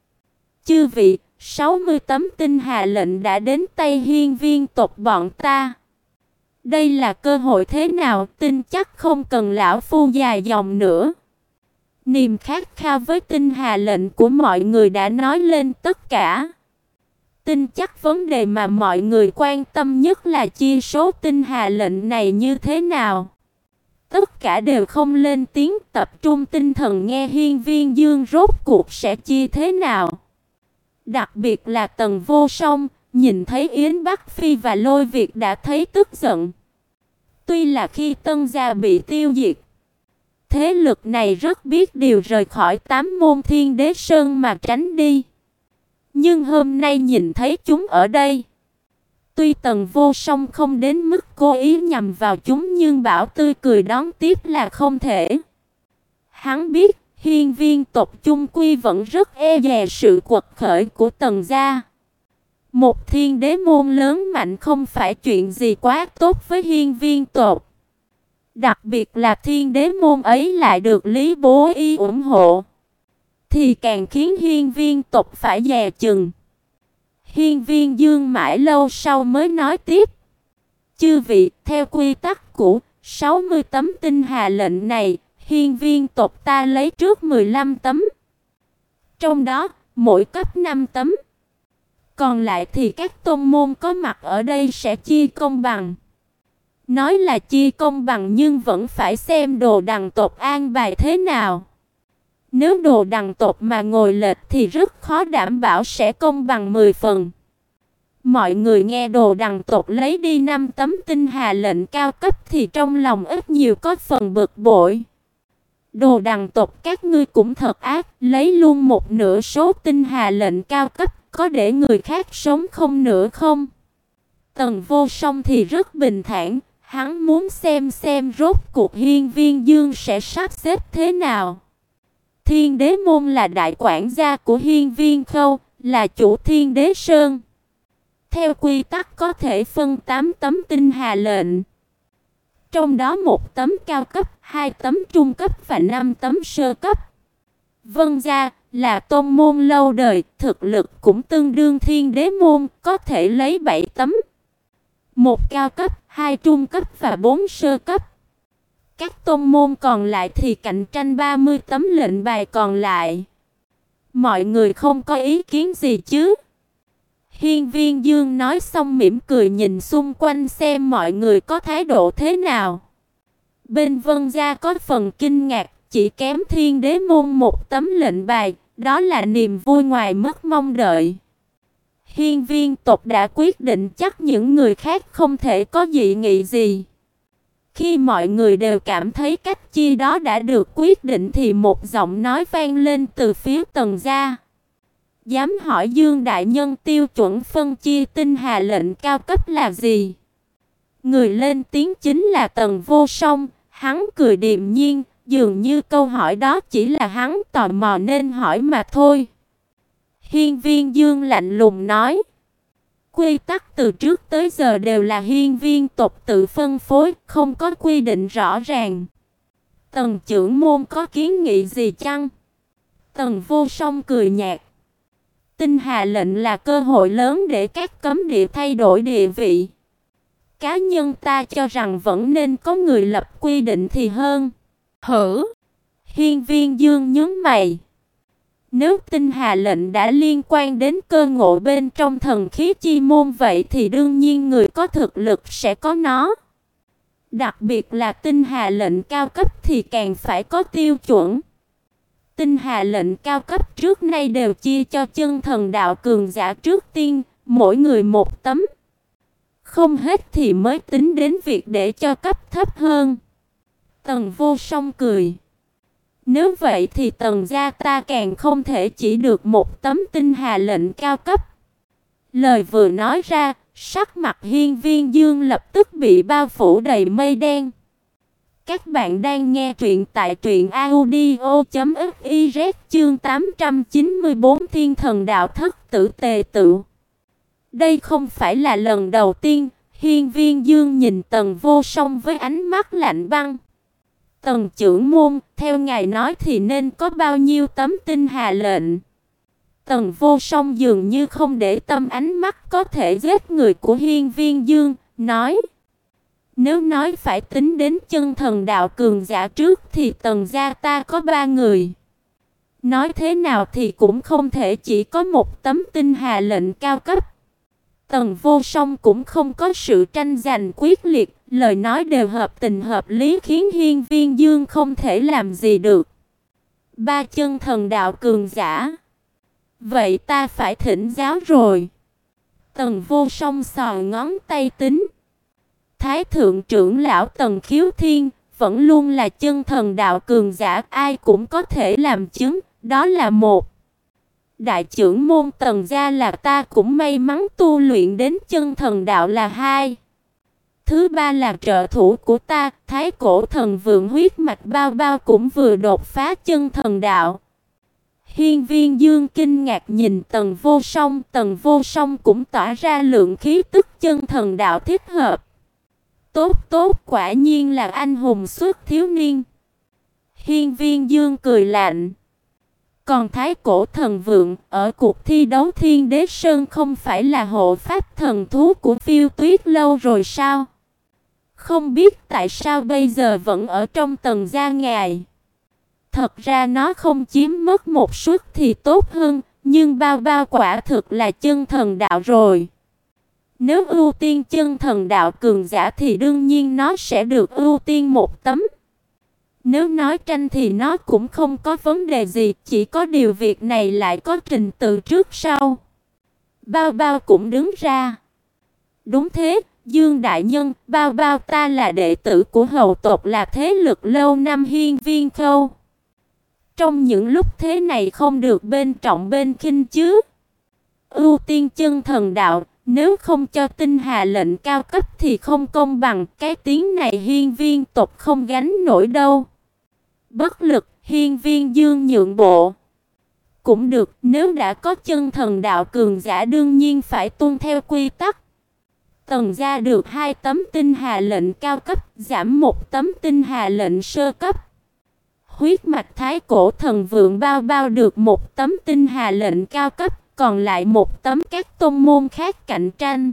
Chư vị, sáu mươi tấm tinh hà lệnh đã đến tay Hiên Viên tộc bọn ta. Đây là cơ hội thế nào, tin chắc không cần lão phu dài dòng nữa. Niềm khát khao với tinh hà lệnh của mọi người đã nói lên tất cả. Tin chắc vấn đề mà mọi người quan tâm nhất là chia số tinh hà lệnh này như thế nào. Tất cả đều không lên tiếng, tập trung tinh thần nghe Hiên Viên Dương rốt cuộc sẽ chia thế nào. Đặc biệt là Tần Vô Song, nhìn thấy Yến Bắc Phi và Lôi Việt đã thấy tức giận. Tuy là khi Tân gia bị tiêu diệt, thế lực này rất biết điều rời khỏi tám môn Thiên Đế Sơn mà tránh đi. Nhưng hôm nay nhìn thấy chúng ở đây, tuy Tần Vô Song không đến mức cố ý nhằm vào chúng nhưng bảo tươi cười đón tiếp là không thể. Hắn biết Hiên Viên tộc chung quy vẫn rất e dè sự quật khởi của Tần gia. Một Thiên Đế môn lớn mạnh không phải chuyện gì quá tốt với Hiên Viên tộc. Đặc biệt là Thiên Đế môn ấy lại được Lý Bố Y ủng hộ. thì càng khiến Hiên Viên tộc phải dè chừng. Hiên Viên Dương mãi lâu sau mới nói tiếp: "Chư vị, theo quy tắc cũ, sáu mươi tấm tinh hà lệnh này, Hiên Viên tộc ta lấy trước mười lăm tấm. Trong đó, mỗi cấp năm tấm. Còn lại thì các tôn môn có mặt ở đây sẽ chia công bằng." Nói là chia công bằng nhưng vẫn phải xem Đồ Đằng tộc an bài thế nào. Nếu Đồ Đằng tộc mà ngồi lệch thì rất khó đảm bảo sẽ công bằng mười phần. Mọi người nghe Đồ Đằng tộc lấy đi năm tấm tinh hà lệnh cao cấp thì trong lòng ít nhiều có phần bực bội. Đồ Đằng tộc các ngươi cũng thật ác, lấy luôn một nửa số tinh hà lệnh cao cấp, có để người khác sống không nữa không? Tần Vô Song thì rất bình thản, hắn muốn xem xem rốt cuộc Hiên Viên Dương sẽ sắp xếp thế nào. Thiên Đế môn là đại quản gia của Hiên Viên Khâu, là chủ Thiên Đế Sơn. Theo quy tắc có thể phân tám tấm tinh hà lệnh. Trong đó một tấm cao cấp, hai tấm trung cấp và năm tấm sơ cấp. Vân gia là tôn môn lâu đời, thực lực cũng tương đương Thiên Đế môn, có thể lấy bảy tấm. Một cao cấp, hai trung cấp và bốn sơ cấp. Các tôn môn còn lại thì cạnh tranh ba mươi tấm lệnh bài còn lại. Mọi người không có ý kiến gì chứ? Hiên Viên Dương nói xong mỉm cười nhìn xung quanh xem mọi người có thái độ thế nào. Bên Vân gia có phần kinh ngạc, chỉ kém Thiên Đế môn một tấm lệnh bài, đó là niềm vui ngoài mức mong đợi. Hiên Viên tộc đã quyết định, chắc những người khác không thể có dị nghị gì. Khi mọi người đều cảm thấy cách chia đó đã được quyết định thì một giọng nói vang lên từ phía Tần gia. Dám hỏi Dương đại nhân tiêu chuẩn phân chia tinh hà lệnh cao cấp là gì? Người lên tiếng chính là Tần Vô Song, hắn cười điềm nhiên, dường như câu hỏi đó chỉ là hắn tò mò nên hỏi mà thôi. Hiên Viên Dương lạnh lùng nói: "Quy tắc từ trước tới giờ đều là Hiên Viên tộc tự phân phối, không có quy định rõ ràng. Tần trưởng môn có kiến nghị gì chăng?" Tần Vô Song cười nhạt: "Tinh hà lệnh là cơ hội lớn để các cấm địa thay đổi địa vị. Cá nhân ta cho rằng vẫn nên có người lập quy định thì hơn." "Hử?" Hiên Viên Dương nhướng mày. Nếu tinh hà lệnh đã liên quan đến cơ ngộ bên trong thần khí chi môn vậy thì đương nhiên người có thực lực sẽ có nó. Đặc biệt là tinh hà lệnh cao cấp thì càng phải có tiêu chuẩn. Tinh hà lệnh cao cấp trước nay đều chia cho chân thần đạo cường giả trước tiên, mỗi người một tấm. Không hết thì mới tính đến việc để cho cấp thấp hơn. Tần Vô Song cười: "Nếu vậy thì Tần gia ta càng không thể chỉ được một tấm tinh hà lệnh cao cấp." Lời vừa nói ra, sắc mặt Hiên Viên Dương lập tức bị bao phủ đầy mây đen. Các bạn đang nghe truyện tại truyện audio chấm fiz chương tám trăm chín mươi bốn Thiên Thần Đạo Thất Tử Tề Tự. Đây không phải là lần đầu tiên, Hiên Viên Dương nhìn Tần Vô Song với ánh mắt lạnh băng. "Tần trưởng môn, theo ngài nói thì nên có bao nhiêu tấm tinh hà lệnh?" Tần Vô Song dường như không để tâm ánh mắt có thể giết người của Hiên Viên Dương, nói: "Nếu nói phải tính đến chân thần đạo cường giả trước thì Tần gia ta có ba người. Nói thế nào thì cũng không thể chỉ có một tấm tinh hà lệnh cao cấp." Tần Vô Song cũng không có sự tranh giành quyết liệt, lời nói đều hợp tình hợp lý khiến Hiên Viên Dương không thể làm gì được. Ba chân thần đạo cường giả. Vậy ta phải thỉnh giáo rồi. Tần Vô Song sò ngón tay tính. Thái thượng trưởng lão Tần Khiếu Thiên vẫn luôn là chân thần đạo cường giả, ai cũng có thể làm chứng, đó là một. Đại trưởng môn Tần gia là ta cũng may mắn tu luyện đến chân thần đạo là hai. Thứ ba là trợ thủ của ta, Thái cổ thần vượng huyết mạch bao bao cũng vừa đột phá chân thần đạo. Hiên Viên Dương kinh ngạc nhìn Tần Vô Song, Tần Vô Song cũng tỏa ra lượng khí tức chân thần đạo thích hợp. Tốt tốt, quả nhiên là anh hùng xuất thiếu niên. Hiên Viên Dương cười lạnh. Còn Thái Cổ Thần Vượng ở cuộc thi đấu Thiên Đế Sơn không phải là hộ pháp thần thú của Phiêu Tuyết lâu rồi sao? Không biết tại sao bây giờ vẫn ở trong tầng gia ngài. Thật ra nó không chiếm mất một suất thì tốt hơn, nhưng bao bao quả thực là chân thần đạo rồi. Nếu ưu tiên chân thần đạo cường giả thì đương nhiên nó sẽ được ưu tiên một tấm. Nếu nói tranh thì nó cũng không có vấn đề gì, chỉ có điều việc này lại có trình tự trước sau. Bao bao cũng đứng ra. Đúng thế, Dương đại nhân, bao bao ta là đệ tử của hầu tộc, là thế lực lâu năm Hiên Viên Khâu. Trong những lúc thế này không được bên trọng bên khinh chứ. Ưu tiên chân thần đạo, nếu không cho tinh hà lệnh cao cấp thì không công bằng, cái tiếng này Hiên Viên tộc không gánh nổi đâu. Bất lực, Hiên Viên Dương nhượng bộ. Cũng được, nếu đã có chân thần đạo cường giả đương nhiên phải tuân theo quy tắc. Tần gia được hai tấm tinh hà lệnh cao cấp, giảm một tấm tinh hà lệnh sơ cấp. Huyết mạch Thái Cổ Thần Vượng bao bao được một tấm tinh hà lệnh cao cấp, còn lại một tấm các tôn môn khác cạnh tranh.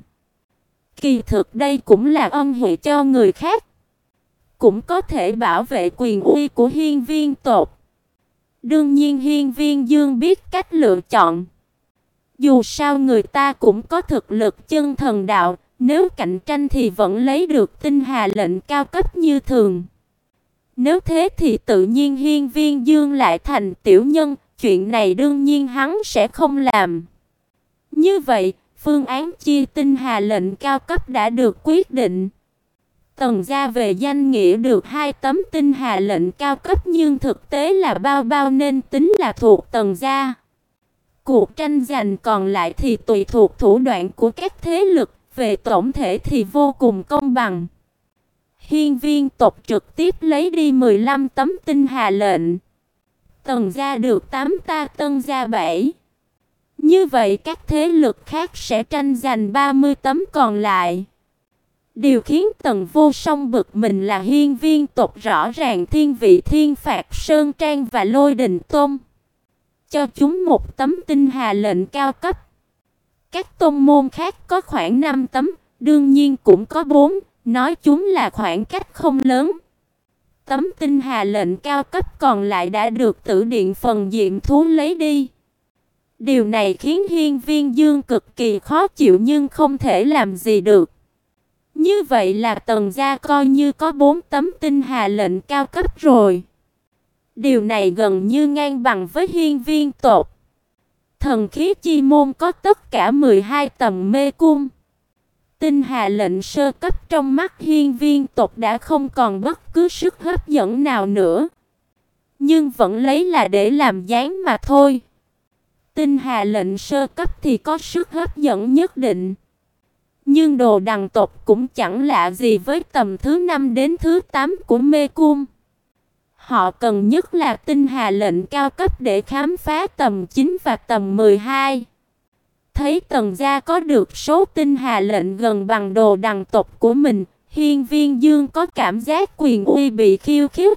Kỳ thực đây cũng là ân huệ cho người khác, cũng có thể bảo vệ quyền uy của Hiên Viên tộc. Đương nhiên Hiên Viên Dương biết cách lựa chọn. Dù sao người ta cũng có thực lực chân thần đạo, nếu cạnh tranh thì vẫn lấy được tinh hà lệnh cao cấp như thường. Nếu thế thì tự nhiên Hiên Viên Dương lại thành tiểu nhân, chuyện này đương nhiên hắn sẽ không làm. Như vậy, phương án chia tinh hà lệnh cao cấp đã được quyết định. Tần gia về danh nghĩa được hai tấm tinh hà lệnh cao cấp, nhưng thực tế là bao bao nên tính là thuộc Tần gia. Cuộc tranh giành còn lại thì tùy thuộc thủ đoạn của các thế lực, về tổng thể thì vô cùng công bằng. Hiên Viên tộc trực tiếp lấy đi mười lăm tấm tinh hà lệnh. Tần gia được tám ta, Tân gia bảy. Như vậy các thế lực khác sẽ tranh giành ba mươi tấm còn lại. Điều khiến Tần Vô Song bực mình là Hiên Viên tộc rõ ràng thiên vị Thiên Phạt Sơn Trang và Lôi Đình Tôn, cho chúng một tấm tinh hà lệnh cao cấp. Các tôn môn khác có khoảng năm tấm, đương nhiên cũng có bốn, nói chúng là khoảng cách không lớn. Tấm tinh hà lệnh cao cấp còn lại đã được Tử Điện Phần Diệm Thú lấy đi. Điều này khiến Hiên Viên Dương cực kỳ khó chịu nhưng không thể làm gì được. Như vậy là Tần gia coi như có bốn tấm tinh hà lệnh cao cấp rồi. Điều này gần như ngang bằng với Hiên Viên tộc. Thần khí chi môn có tất cả mười hai tầng mê cung. Tinh hà lệnh sơ cấp trong mắt Hiên Viên tộc đã không còn bất cứ sức hấp dẫn nào nữa, nhưng vẫn lấy là để làm dáng mà thôi. Tinh hà lệnh sơ cấp thì có sức hấp dẫn nhất định, nhưng đồ đằng tộc cũng chẳng lạ gì với tầm thứ năm đến thứ tám của mê cung. Họ cần nhất là tinh hà lệnh cao cấp để khám phá tầm chín và tầm mười hai. Thấy Tần gia có được số tinh hà lệnh gần bằng đồ đằng tộc của mình, Hiên Viên Dương có cảm giác quyền uy bị khiêu khích.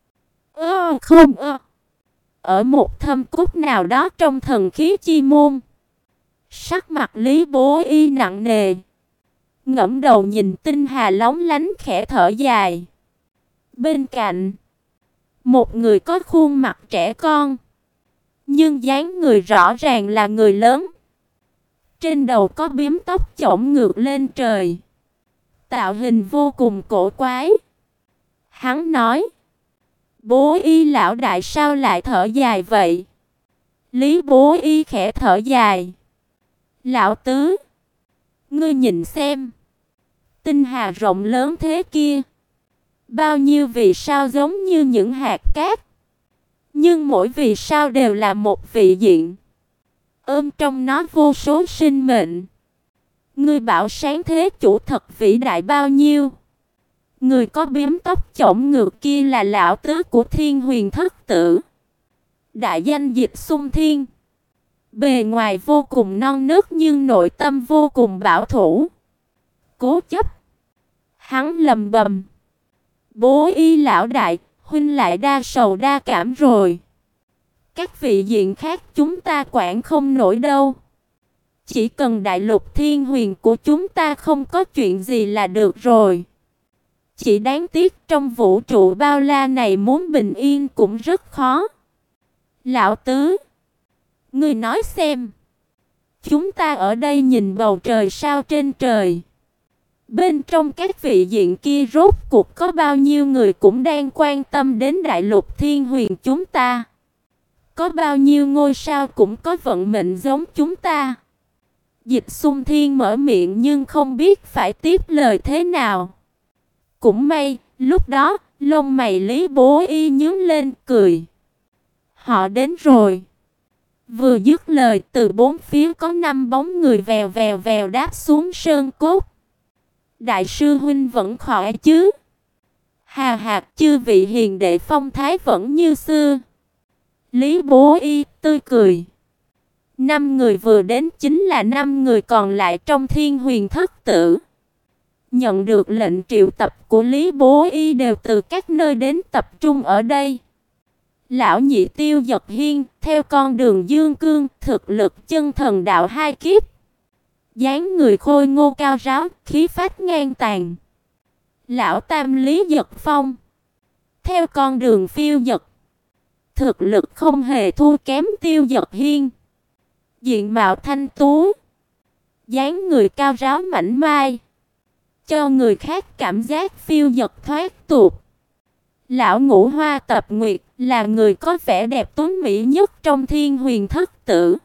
Ơ không ơ. Ở một thâm cốt nào đó trong thần khí chi môn, sắc mặt Lý Bố Y nặng nề, ngẩng đầu nhìn tinh hà lóng lánh khẽ thở dài. Bên cạnh, một người có khuôn mặt trẻ con, nhưng dáng người rõ ràng là người lớn. Trên đầu có bím tóc chổng ngược lên trời, tạo hình vô cùng cổ quái. Hắn nói: Bố Y lão đại sao lại thở dài vậy? Lý Bố Y khẽ thở dài. Lão tứ, ngươi nhìn xem, tinh hà rộng lớn thế kia, bao nhiêu vì sao giống như những hạt cát, nhưng mỗi vì sao đều là một vị diện, ôm trong nó vô số sinh mệnh. Ngươi bảo sáng thế chủ thật vĩ đại bao nhiêu. Người có bím tóc chổng ngược kia là lão tứ của Thiên Huyền Thất Tử, đại danh Dịch Xung Thiên. Bề ngoài vô cùng non nớt nhưng nội tâm vô cùng bảo thủ, cố chấp. Hắn lầm bầm: Bố Y lão đại, huynh lại đa sầu đa cảm rồi. Các vị diện khác chúng ta quản không nổi đâu. Chỉ cần đại lục thiên huyền của chúng ta không có chuyện gì là được rồi. Chỉ đáng tiếc trong vũ trụ bao la này muốn bình yên cũng rất khó. Lão Tứ, ngươi nói xem. Chúng ta ở đây nhìn bầu trời sao trên trời. Bên trong các vị diện kia rốt cuộc có bao nhiêu người cũng đang quan tâm đến đại lục thiên huyền chúng ta. Có bao nhiêu ngôi sao cũng có vận mệnh giống chúng ta. Dịch Xung Thiên mở miệng nhưng không biết phải tiếp lời thế nào. Cũng may, lúc đó, lông mày Lý Bố Y nhướng lên cười. Họ đến rồi. Vừa dứt lời, từ bốn phía có năm bóng người vèo vèo vèo đáp xuống sơn cốt. Đại sư huynh vẫn khỏe chứ? Hà hạt chư vị hiền đệ phong thái vẫn như xưa. Lý Bố Y tươi cười. Năm người vừa đến chính là năm người còn lại trong Thiên Huyền Thất Tử. Nhận được lệnh triệu tập của Lý Bố Y đều từ các nơi đến tập trung ở đây. Lão nhị Tiêu Dật Hiên theo con đường dương cương, thực lực chân thần đạo hai kiếp. Dáng người khôi ngô cao ráo, khí phách ngang tàn. Lão tam Lý Dật Phong theo con đường phiêu dật. Thực lực không hề thua kém Tiêu Dật Hiên. Diện mạo thanh tú, dáng người cao ráo mảnh mai, cho người khác cảm giác phiêu dật thoát tục. Lão ngũ Hoa Tập Nguyệt là người có vẻ đẹp tuấn mỹ nhất trong Thiên Huyền Thất Tử.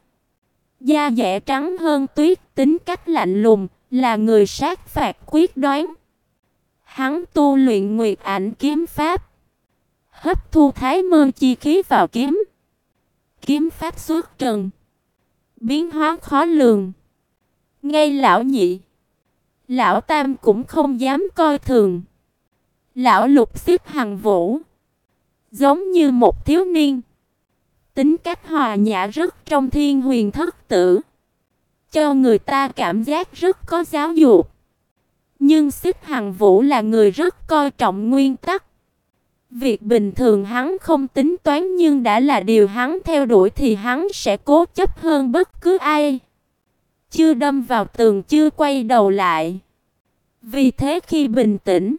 Da dẻ trắng hơn tuyết, tính cách lạnh lùng, là người sát phạt quyết đoán. Hắn tu luyện Nguyệt Ảnh kiếm pháp, hấp thu thái mơ chi khí vào kiếm. Kiếm pháp xuất trần, biến hóa khó lường. Ngay lão nhị, lão tam cũng không dám coi thường. Lão lục xếp Hằng Vũ, giống như một thiếu niên, tính cách hòa nhã rất trong Thiên Huyền Thất Tử, cho người ta cảm giác rất có giáo dục. Nhưng xếp Hằng Vũ là người rất coi trọng nguyên tắc. Việc bình thường hắn không tính toán nhưng đã là điều hắn theo đuổi thì hắn sẽ cố chấp hơn bất cứ ai. Chưa đâm vào tường chưa quay đầu lại. Vì thế khi bình tĩnh,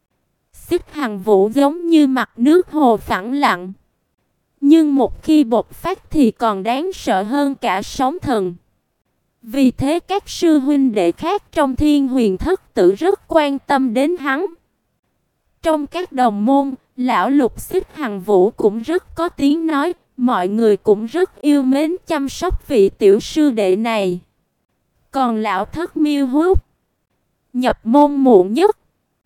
xếp Hằng Vũ giống như mặt nước hồ phẳng lặng. Nhưng một khi bộc phát thì còn đáng sợ hơn cả sóng thần. Vì thế các sư huynh đệ khác trong Thiên Huyền Thất Tử rất quan tâm đến hắn. Trong các đồng môn, lão lục xếp Hằng Vũ cũng rất có tiếng nói, mọi người cũng rất yêu mến chăm sóc vị tiểu sư đệ này. Còn lão thất Miêu Hút, nhập môn muộn nhất,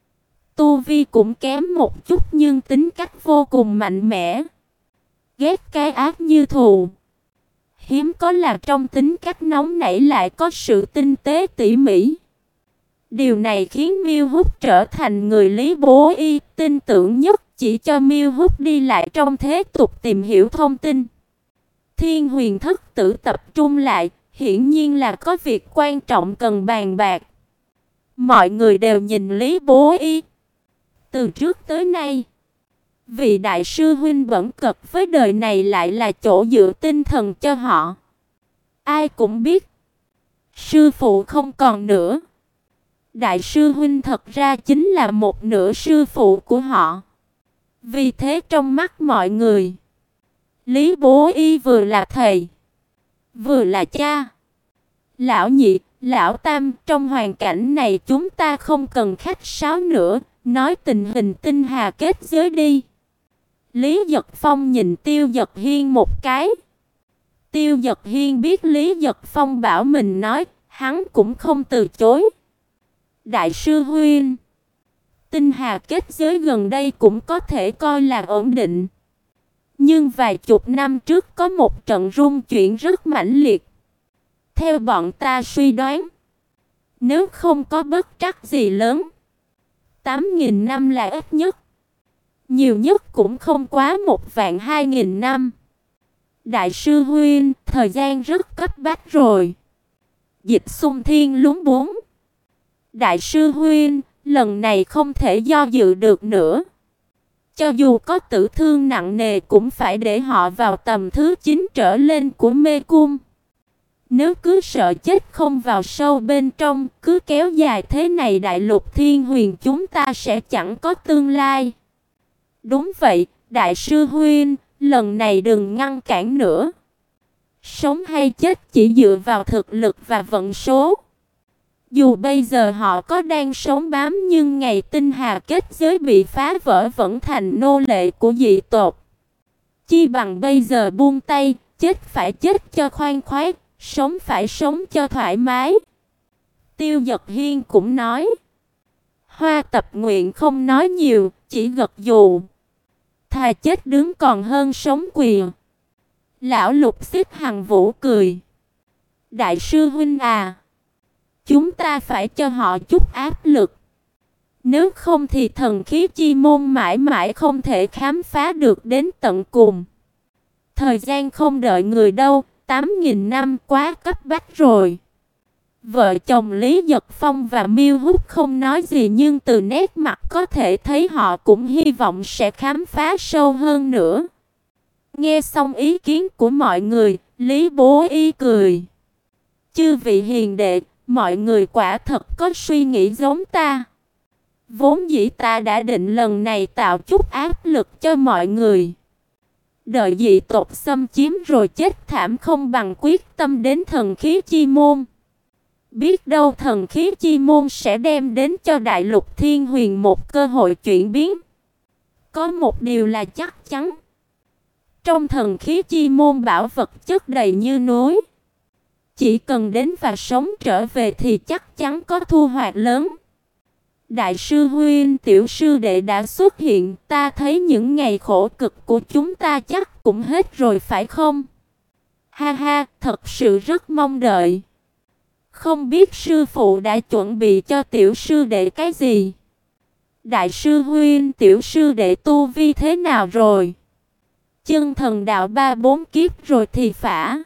tu vi cũng kém một chút nhưng tính cách vô cùng mạnh mẽ. Ghét cái ác như thù. Hiếm có là trong tính cách nóng nảy lại có sự tinh tế tỉ mỉ. Điều này khiến Miêu Hút trở thành người Lý Bố Y tin tưởng nhất, chỉ cho Miêu Hút đi lại trong thế tục tìm hiểu thông tin. Thiên Huyền Thất Tử tập trung lại, hiển nhiên là có việc quan trọng cần bàn bạc. Mọi người đều nhìn Lý Bố Y. Từ trước tới nay, vị đại sư huynh bẩn cật với đời này lại là chỗ dựa tinh thần cho họ. Ai cũng biết, sư phụ không còn nữa. Đại sư huynh thật ra chính là một nửa sư phụ của họ. Vì thế trong mắt mọi người, Lý Bố Y vừa là thầy, vừa là cha. Lão nhị, lão tam, trong hoàn cảnh này chúng ta không cần khách sáo nữa, nói tình hình tinh hà kết giới đi. Lý Dật Phong nhìn Tiêu Dật Hiên một cái. Tiêu Dật Hiên biết Lý Dật Phong bảo mình nói, hắn cũng không từ chối. Đại sư huynh, tinh hà kết giới gần đây cũng có thể coi là ổn định. Nhưng vài chục năm trước có một trận rung chuyển rất mãnh liệt. Theo bọn ta suy đoán, nếu không có bất trắc gì lớn, tám nghìn năm là ít nhất. Nhiều nhất cũng không quá một vạn hai nghìn năm. Đại sư huynh, thời gian rất cấp bách rồi. Dịch Xung Thiên lúng búng. Đại sư huynh, lần này không thể do dự được nữa. cho dù có tử thương nặng nề cũng phải để họ vào tầm thứ chín trở lên của mê cung. Nếu cứ sợ chết không vào sâu bên trong, cứ kéo dài thế này Đại Lục Thiên Huyền chúng ta sẽ chẳng có tương lai. Đúng vậy, Đại sư huynh, lần này đừng ngăn cản nữa. Sống hay chết chỉ dựa vào thực lực và vận số. Dù bây giờ họ có đang sống bám nhưng ngày tinh hà kết giới bị phá vỡ vẫn thành nô lệ của dị tộc. Chi bằng bây giờ buông tay, chết phải chết cho khoan khoái, sống phải sống cho thoải mái. Tiêu Dật Hiên cũng nói. Hoa Tập Nguyện không nói nhiều, chỉ gật gù. Thà chết đứng còn hơn sống quỳ. Lão Lục Xích Hằng Vũ cười. Đại sư huynh à, chúng ta phải cho họ chút áp lực. Nếu không thì thần khí chi môn mãi mãi không thể khám phá được đến tận cùng. Thời gian không đợi người đâu, tám nghìn năm quá cấp bách rồi. Vợ chồng Lý Giật Phong và Miêu Húc không nói gì nhưng từ nét mặt có thể thấy họ cũng hy vọng sẽ khám phá sâu hơn nữa. Nghe xong ý kiến của mọi người, Lý Bố Y cười. Chư vị hiền đệ, mọi người quả thật có suy nghĩ giống ta. Vốn dĩ ta đã định lần này tạo chút áp lực cho mọi người. Đợi dị tộc xâm chiếm rồi chết thảm không bằng quyết tâm đến thần khí chi môn. Biết đâu thần khí chi môn sẽ đem đến cho Đại Lục Thiên Huyền một cơ hội chuyển biến. Có một điều là chắc chắn. Trong thần khí chi môn bảo vật chất đầy như núi. Chỉ cần đến và sống trở về thì chắc chắn có thu hoạch lớn. Đại sư huynh, tiểu sư đệ đã xuất hiện, ta thấy những ngày khổ cực của chúng ta chắc cũng hết rồi phải không? Ha ha, thật sự rất mong đợi. Không biết sư phụ đã chuẩn bị cho tiểu sư đệ cái gì? Đại sư huynh, tiểu sư đệ tu vi thế nào rồi? Chân thần đạo ba bốn kiếp rồi thì phả.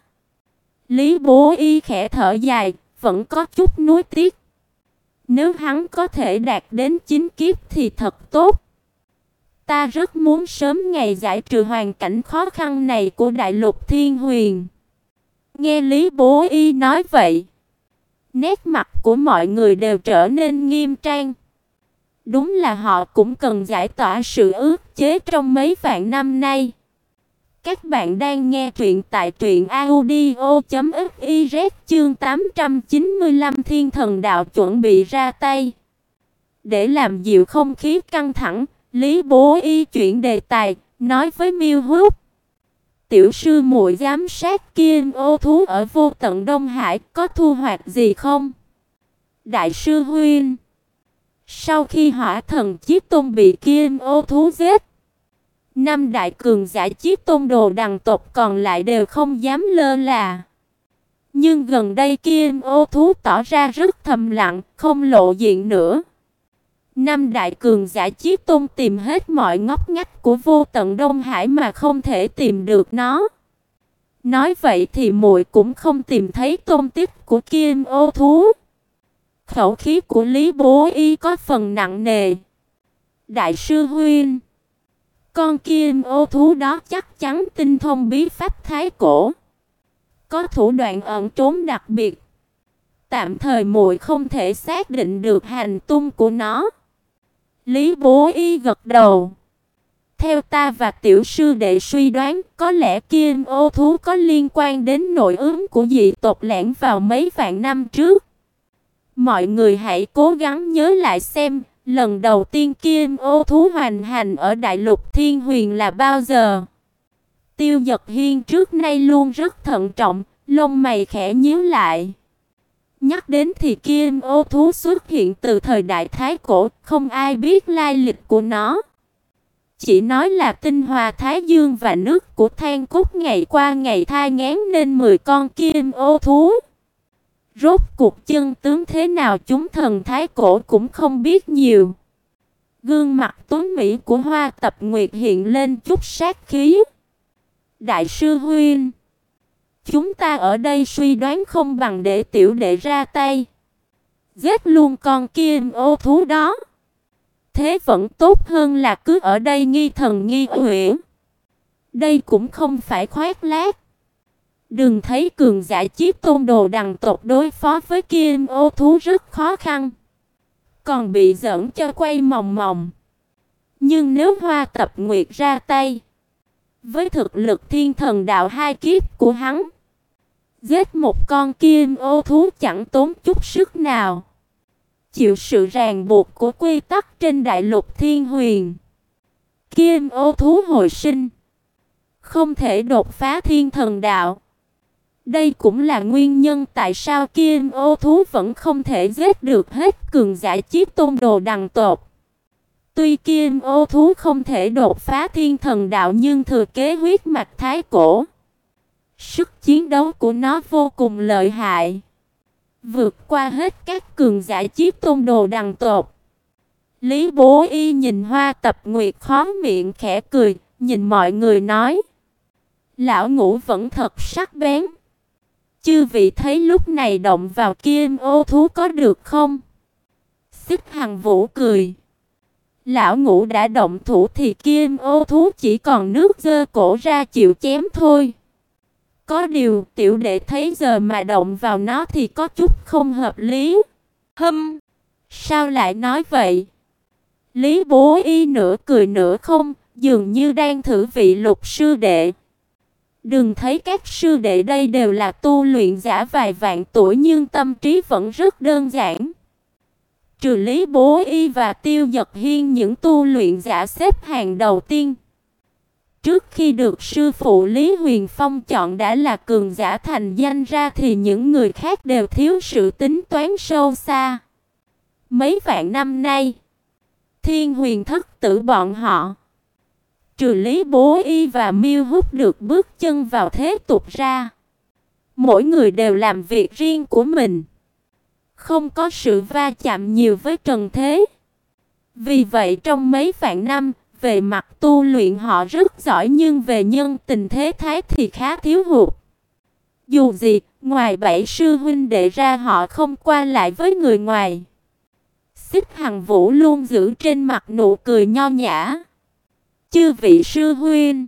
Lý Bố Y khẽ thở dài, vẫn có chút nuối tiếc. Nếu hắn có thể đạt đến chín kiếp thì thật tốt. Ta rất muốn sớm ngày giải trừ hoàn cảnh khó khăn này của Đại Lục Thiên Huyền. Nghe Lý Bố Y nói vậy, nét mặt của mọi người đều trở nên nghiêm trang. Đúng là họ cũng cần giải tỏa sự ức chế trong mấy vạn năm nay. Các bạn đang nghe truyện tại truyện audio chấm fiz chương tám trăm chín mươi lăm Thiên Thần Đạo chuẩn bị ra tay. Để làm dịu không khí căng thẳng, Lý Bố Y chuyển đề tài, nói với Miêu Húc. Tiểu sư muội giám sát Kim Ô thú ở Vô Tận Đông Hải có thu hoạch gì không? Đại sư huynh, sau khi Hỏa Thần Chí Tôn bị Kim Ô thú giết, năm đại cường giả Chí Tôn đồ đằng tộc còn lại đều không dám lơ là. Nhưng gần đây Kim Ô thú tỏ ra rất thầm lặng, không lộ diện nữa. Năm đại cường giả Chí Tôn tìm hết mọi ngóc ngách của Vô Tận Đông Hải mà không thể tìm được nó. Nói vậy thì muội cũng không tìm thấy tung tích của Kim Ô thú. Khẩu khí của Lý Bố Y có phần nặng nề. Đại sư huynh, con Kim Ô thú đó chắc chắn tinh thông bí pháp thái cổ, có thủ đoạn ẩn trốn đặc biệt. Tạm thời muội không thể xác định được hành tung của nó. Lý Bố Y gật đầu. Theo ta và tiểu sư đệ suy đoán, có lẽ Kim Ô thú có liên quan đến nội ứng của dị tộc lẻn vào mấy vạn năm trước. Mọi người hãy cố gắng nhớ lại xem, lần đầu tiên Kim Ô thú hoành hành ở Đại Lục Thiên Huyền là bao giờ? Tiêu Dật Hiên trước nay luôn rất thận trọng, lông mày khẽ nhíu lại. Nhắc đến thì Kim Ô thú xuất hiện từ thời đại Thái Cổ, không ai biết lai lịch của nó. Chỉ nói là tinh hoa Thái Dương và nước của Than Cốt ngày qua ngày thai nghén nên mười con Kim Ô thú. Rốt cuộc chân tướng thế nào chúng thần Thái Cổ cũng không biết nhiều. Gương mặt tuấn mỹ của Hoa Tập Nguyệt hiện lên chút sát khí. Đại sư huynh, chúng ta ở đây suy đoán không bằng để tiểu đệ ra tay, giết luôn con Kim Ô thú đó. thế vẫn tốt hơn là cứ ở đây nghi thần nghi quỷ. Đây cũng không phải khoác lác. Đừng thấy cường giả Chí Tôn Đồ Đằng tộc đối phó với Kim Ô thú rất khó khăn, còn bị giỡn cho quay mòng mòng. Nhưng nếu Hoa Tập Nguyệt ra tay, với thực lực thiên thần đạo hai kiếp của hắn, giết một con Kim Ô thú chẳng tốn chút sức nào. Chịu sự ràng buộc của quy tắc trên đại lục Thiên Huyền, Kim Ô thú hồi sinh, không thể đột phá thiên thần đạo. Đây cũng là nguyên nhân tại sao Kim Ô thú vẫn không thể giết được hết cường giả Chí Tôn Đồ Đằng tộc. Tuy Kim Ô thú không thể đột phá thiên thần đạo nhưng thừa kế huyết mạch thái cổ, sức chiến đấu của nó vô cùng lợi hại, vượt qua hết các cường giả Chí Tôn Đồ Đằng tộc. Lý Bố Y nhìn Hoa Tập Nguyệt khóe miệng khẽ cười, nhìn mọi người nói: "Lão Ngũ vẫn thật sắc bén. Chư vị thấy lúc này động vào Kim Ô thú có được không?" Xích Hằng Vũ cười: "Lão Ngũ đã động thủ thì Kim Ô thú chỉ còn nước giơ cổ ra chịu chém thôi. Có điều tiểu đệ thấy giờ mà động vào nó thì có chút không hợp lý." "Hâm, sao lại nói vậy?" Lý Bố Y nửa cười nửa không, dường như đang thử vị Lục sư đệ. Đừng thấy các sư đệ đây đều là tu luyện giả vài vạn tuổi nhưng tâm trí vẫn rất đơn giản. Trừ Lý Bố Y và Tiêu Dật Hiên, những tu luyện giả xếp hàng đầu tiên trước khi được sư phụ Lý Huyền Phong chọn đã là cường giả thành danh ra thì những người khác đều thiếu sự tính toán sâu xa. Mấy vạn năm nay, Thiên Huyền thất tử bọn họ, trừ Lý Bố Y và Miêu Hút được bước chân vào thế tục ra, mỗi người đều làm việc riêng của mình, không có sự va chạm nhiều với trần thế. Vì vậy trong mấy vạn năm, về mặt tu luyện họ rất giỏi nhưng về nhân tình thế thái thì khá thiếu hụt. Dù gì, ngoài bảy sư huynh đệ ra họ không qua lại với người ngoài. Xích Hằng Vũ luôn giữ trên mặt nụ cười nho nhã. "Chư vị sư huynh,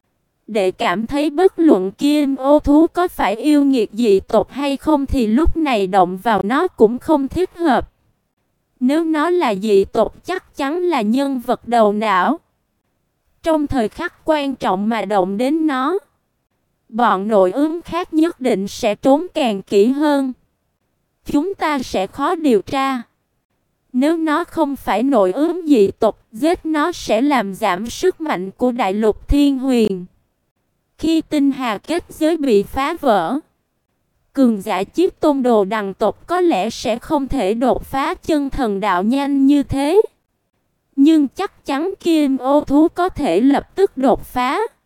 đệ cảm thấy bất luận Kim Ô thú có phải yêu nghiệt dị tộc hay không thì lúc này động vào nó cũng không thích hợp. Nếu nó là dị tộc chắc chắn là nhân vật đầu não. Trong thời khắc quan trọng mà động đến nó, bọn nội ứng khác nhất định sẽ trốn càng kỹ hơn. Chúng ta sẽ khó điều tra. Nếu nó không phải nội ứng dị tộc, giết nó sẽ làm giảm sức mạnh của đại lục Thiên Huyền. Khi tinh hà kết giới bị phá vỡ, cường giả Chí Tôn Đồ Đằng tộc có lẽ sẽ không thể đột phá chân thần đạo nhanh như thế. Nhưng chắc chắn Kim Ô thú có thể lập tức đột phá.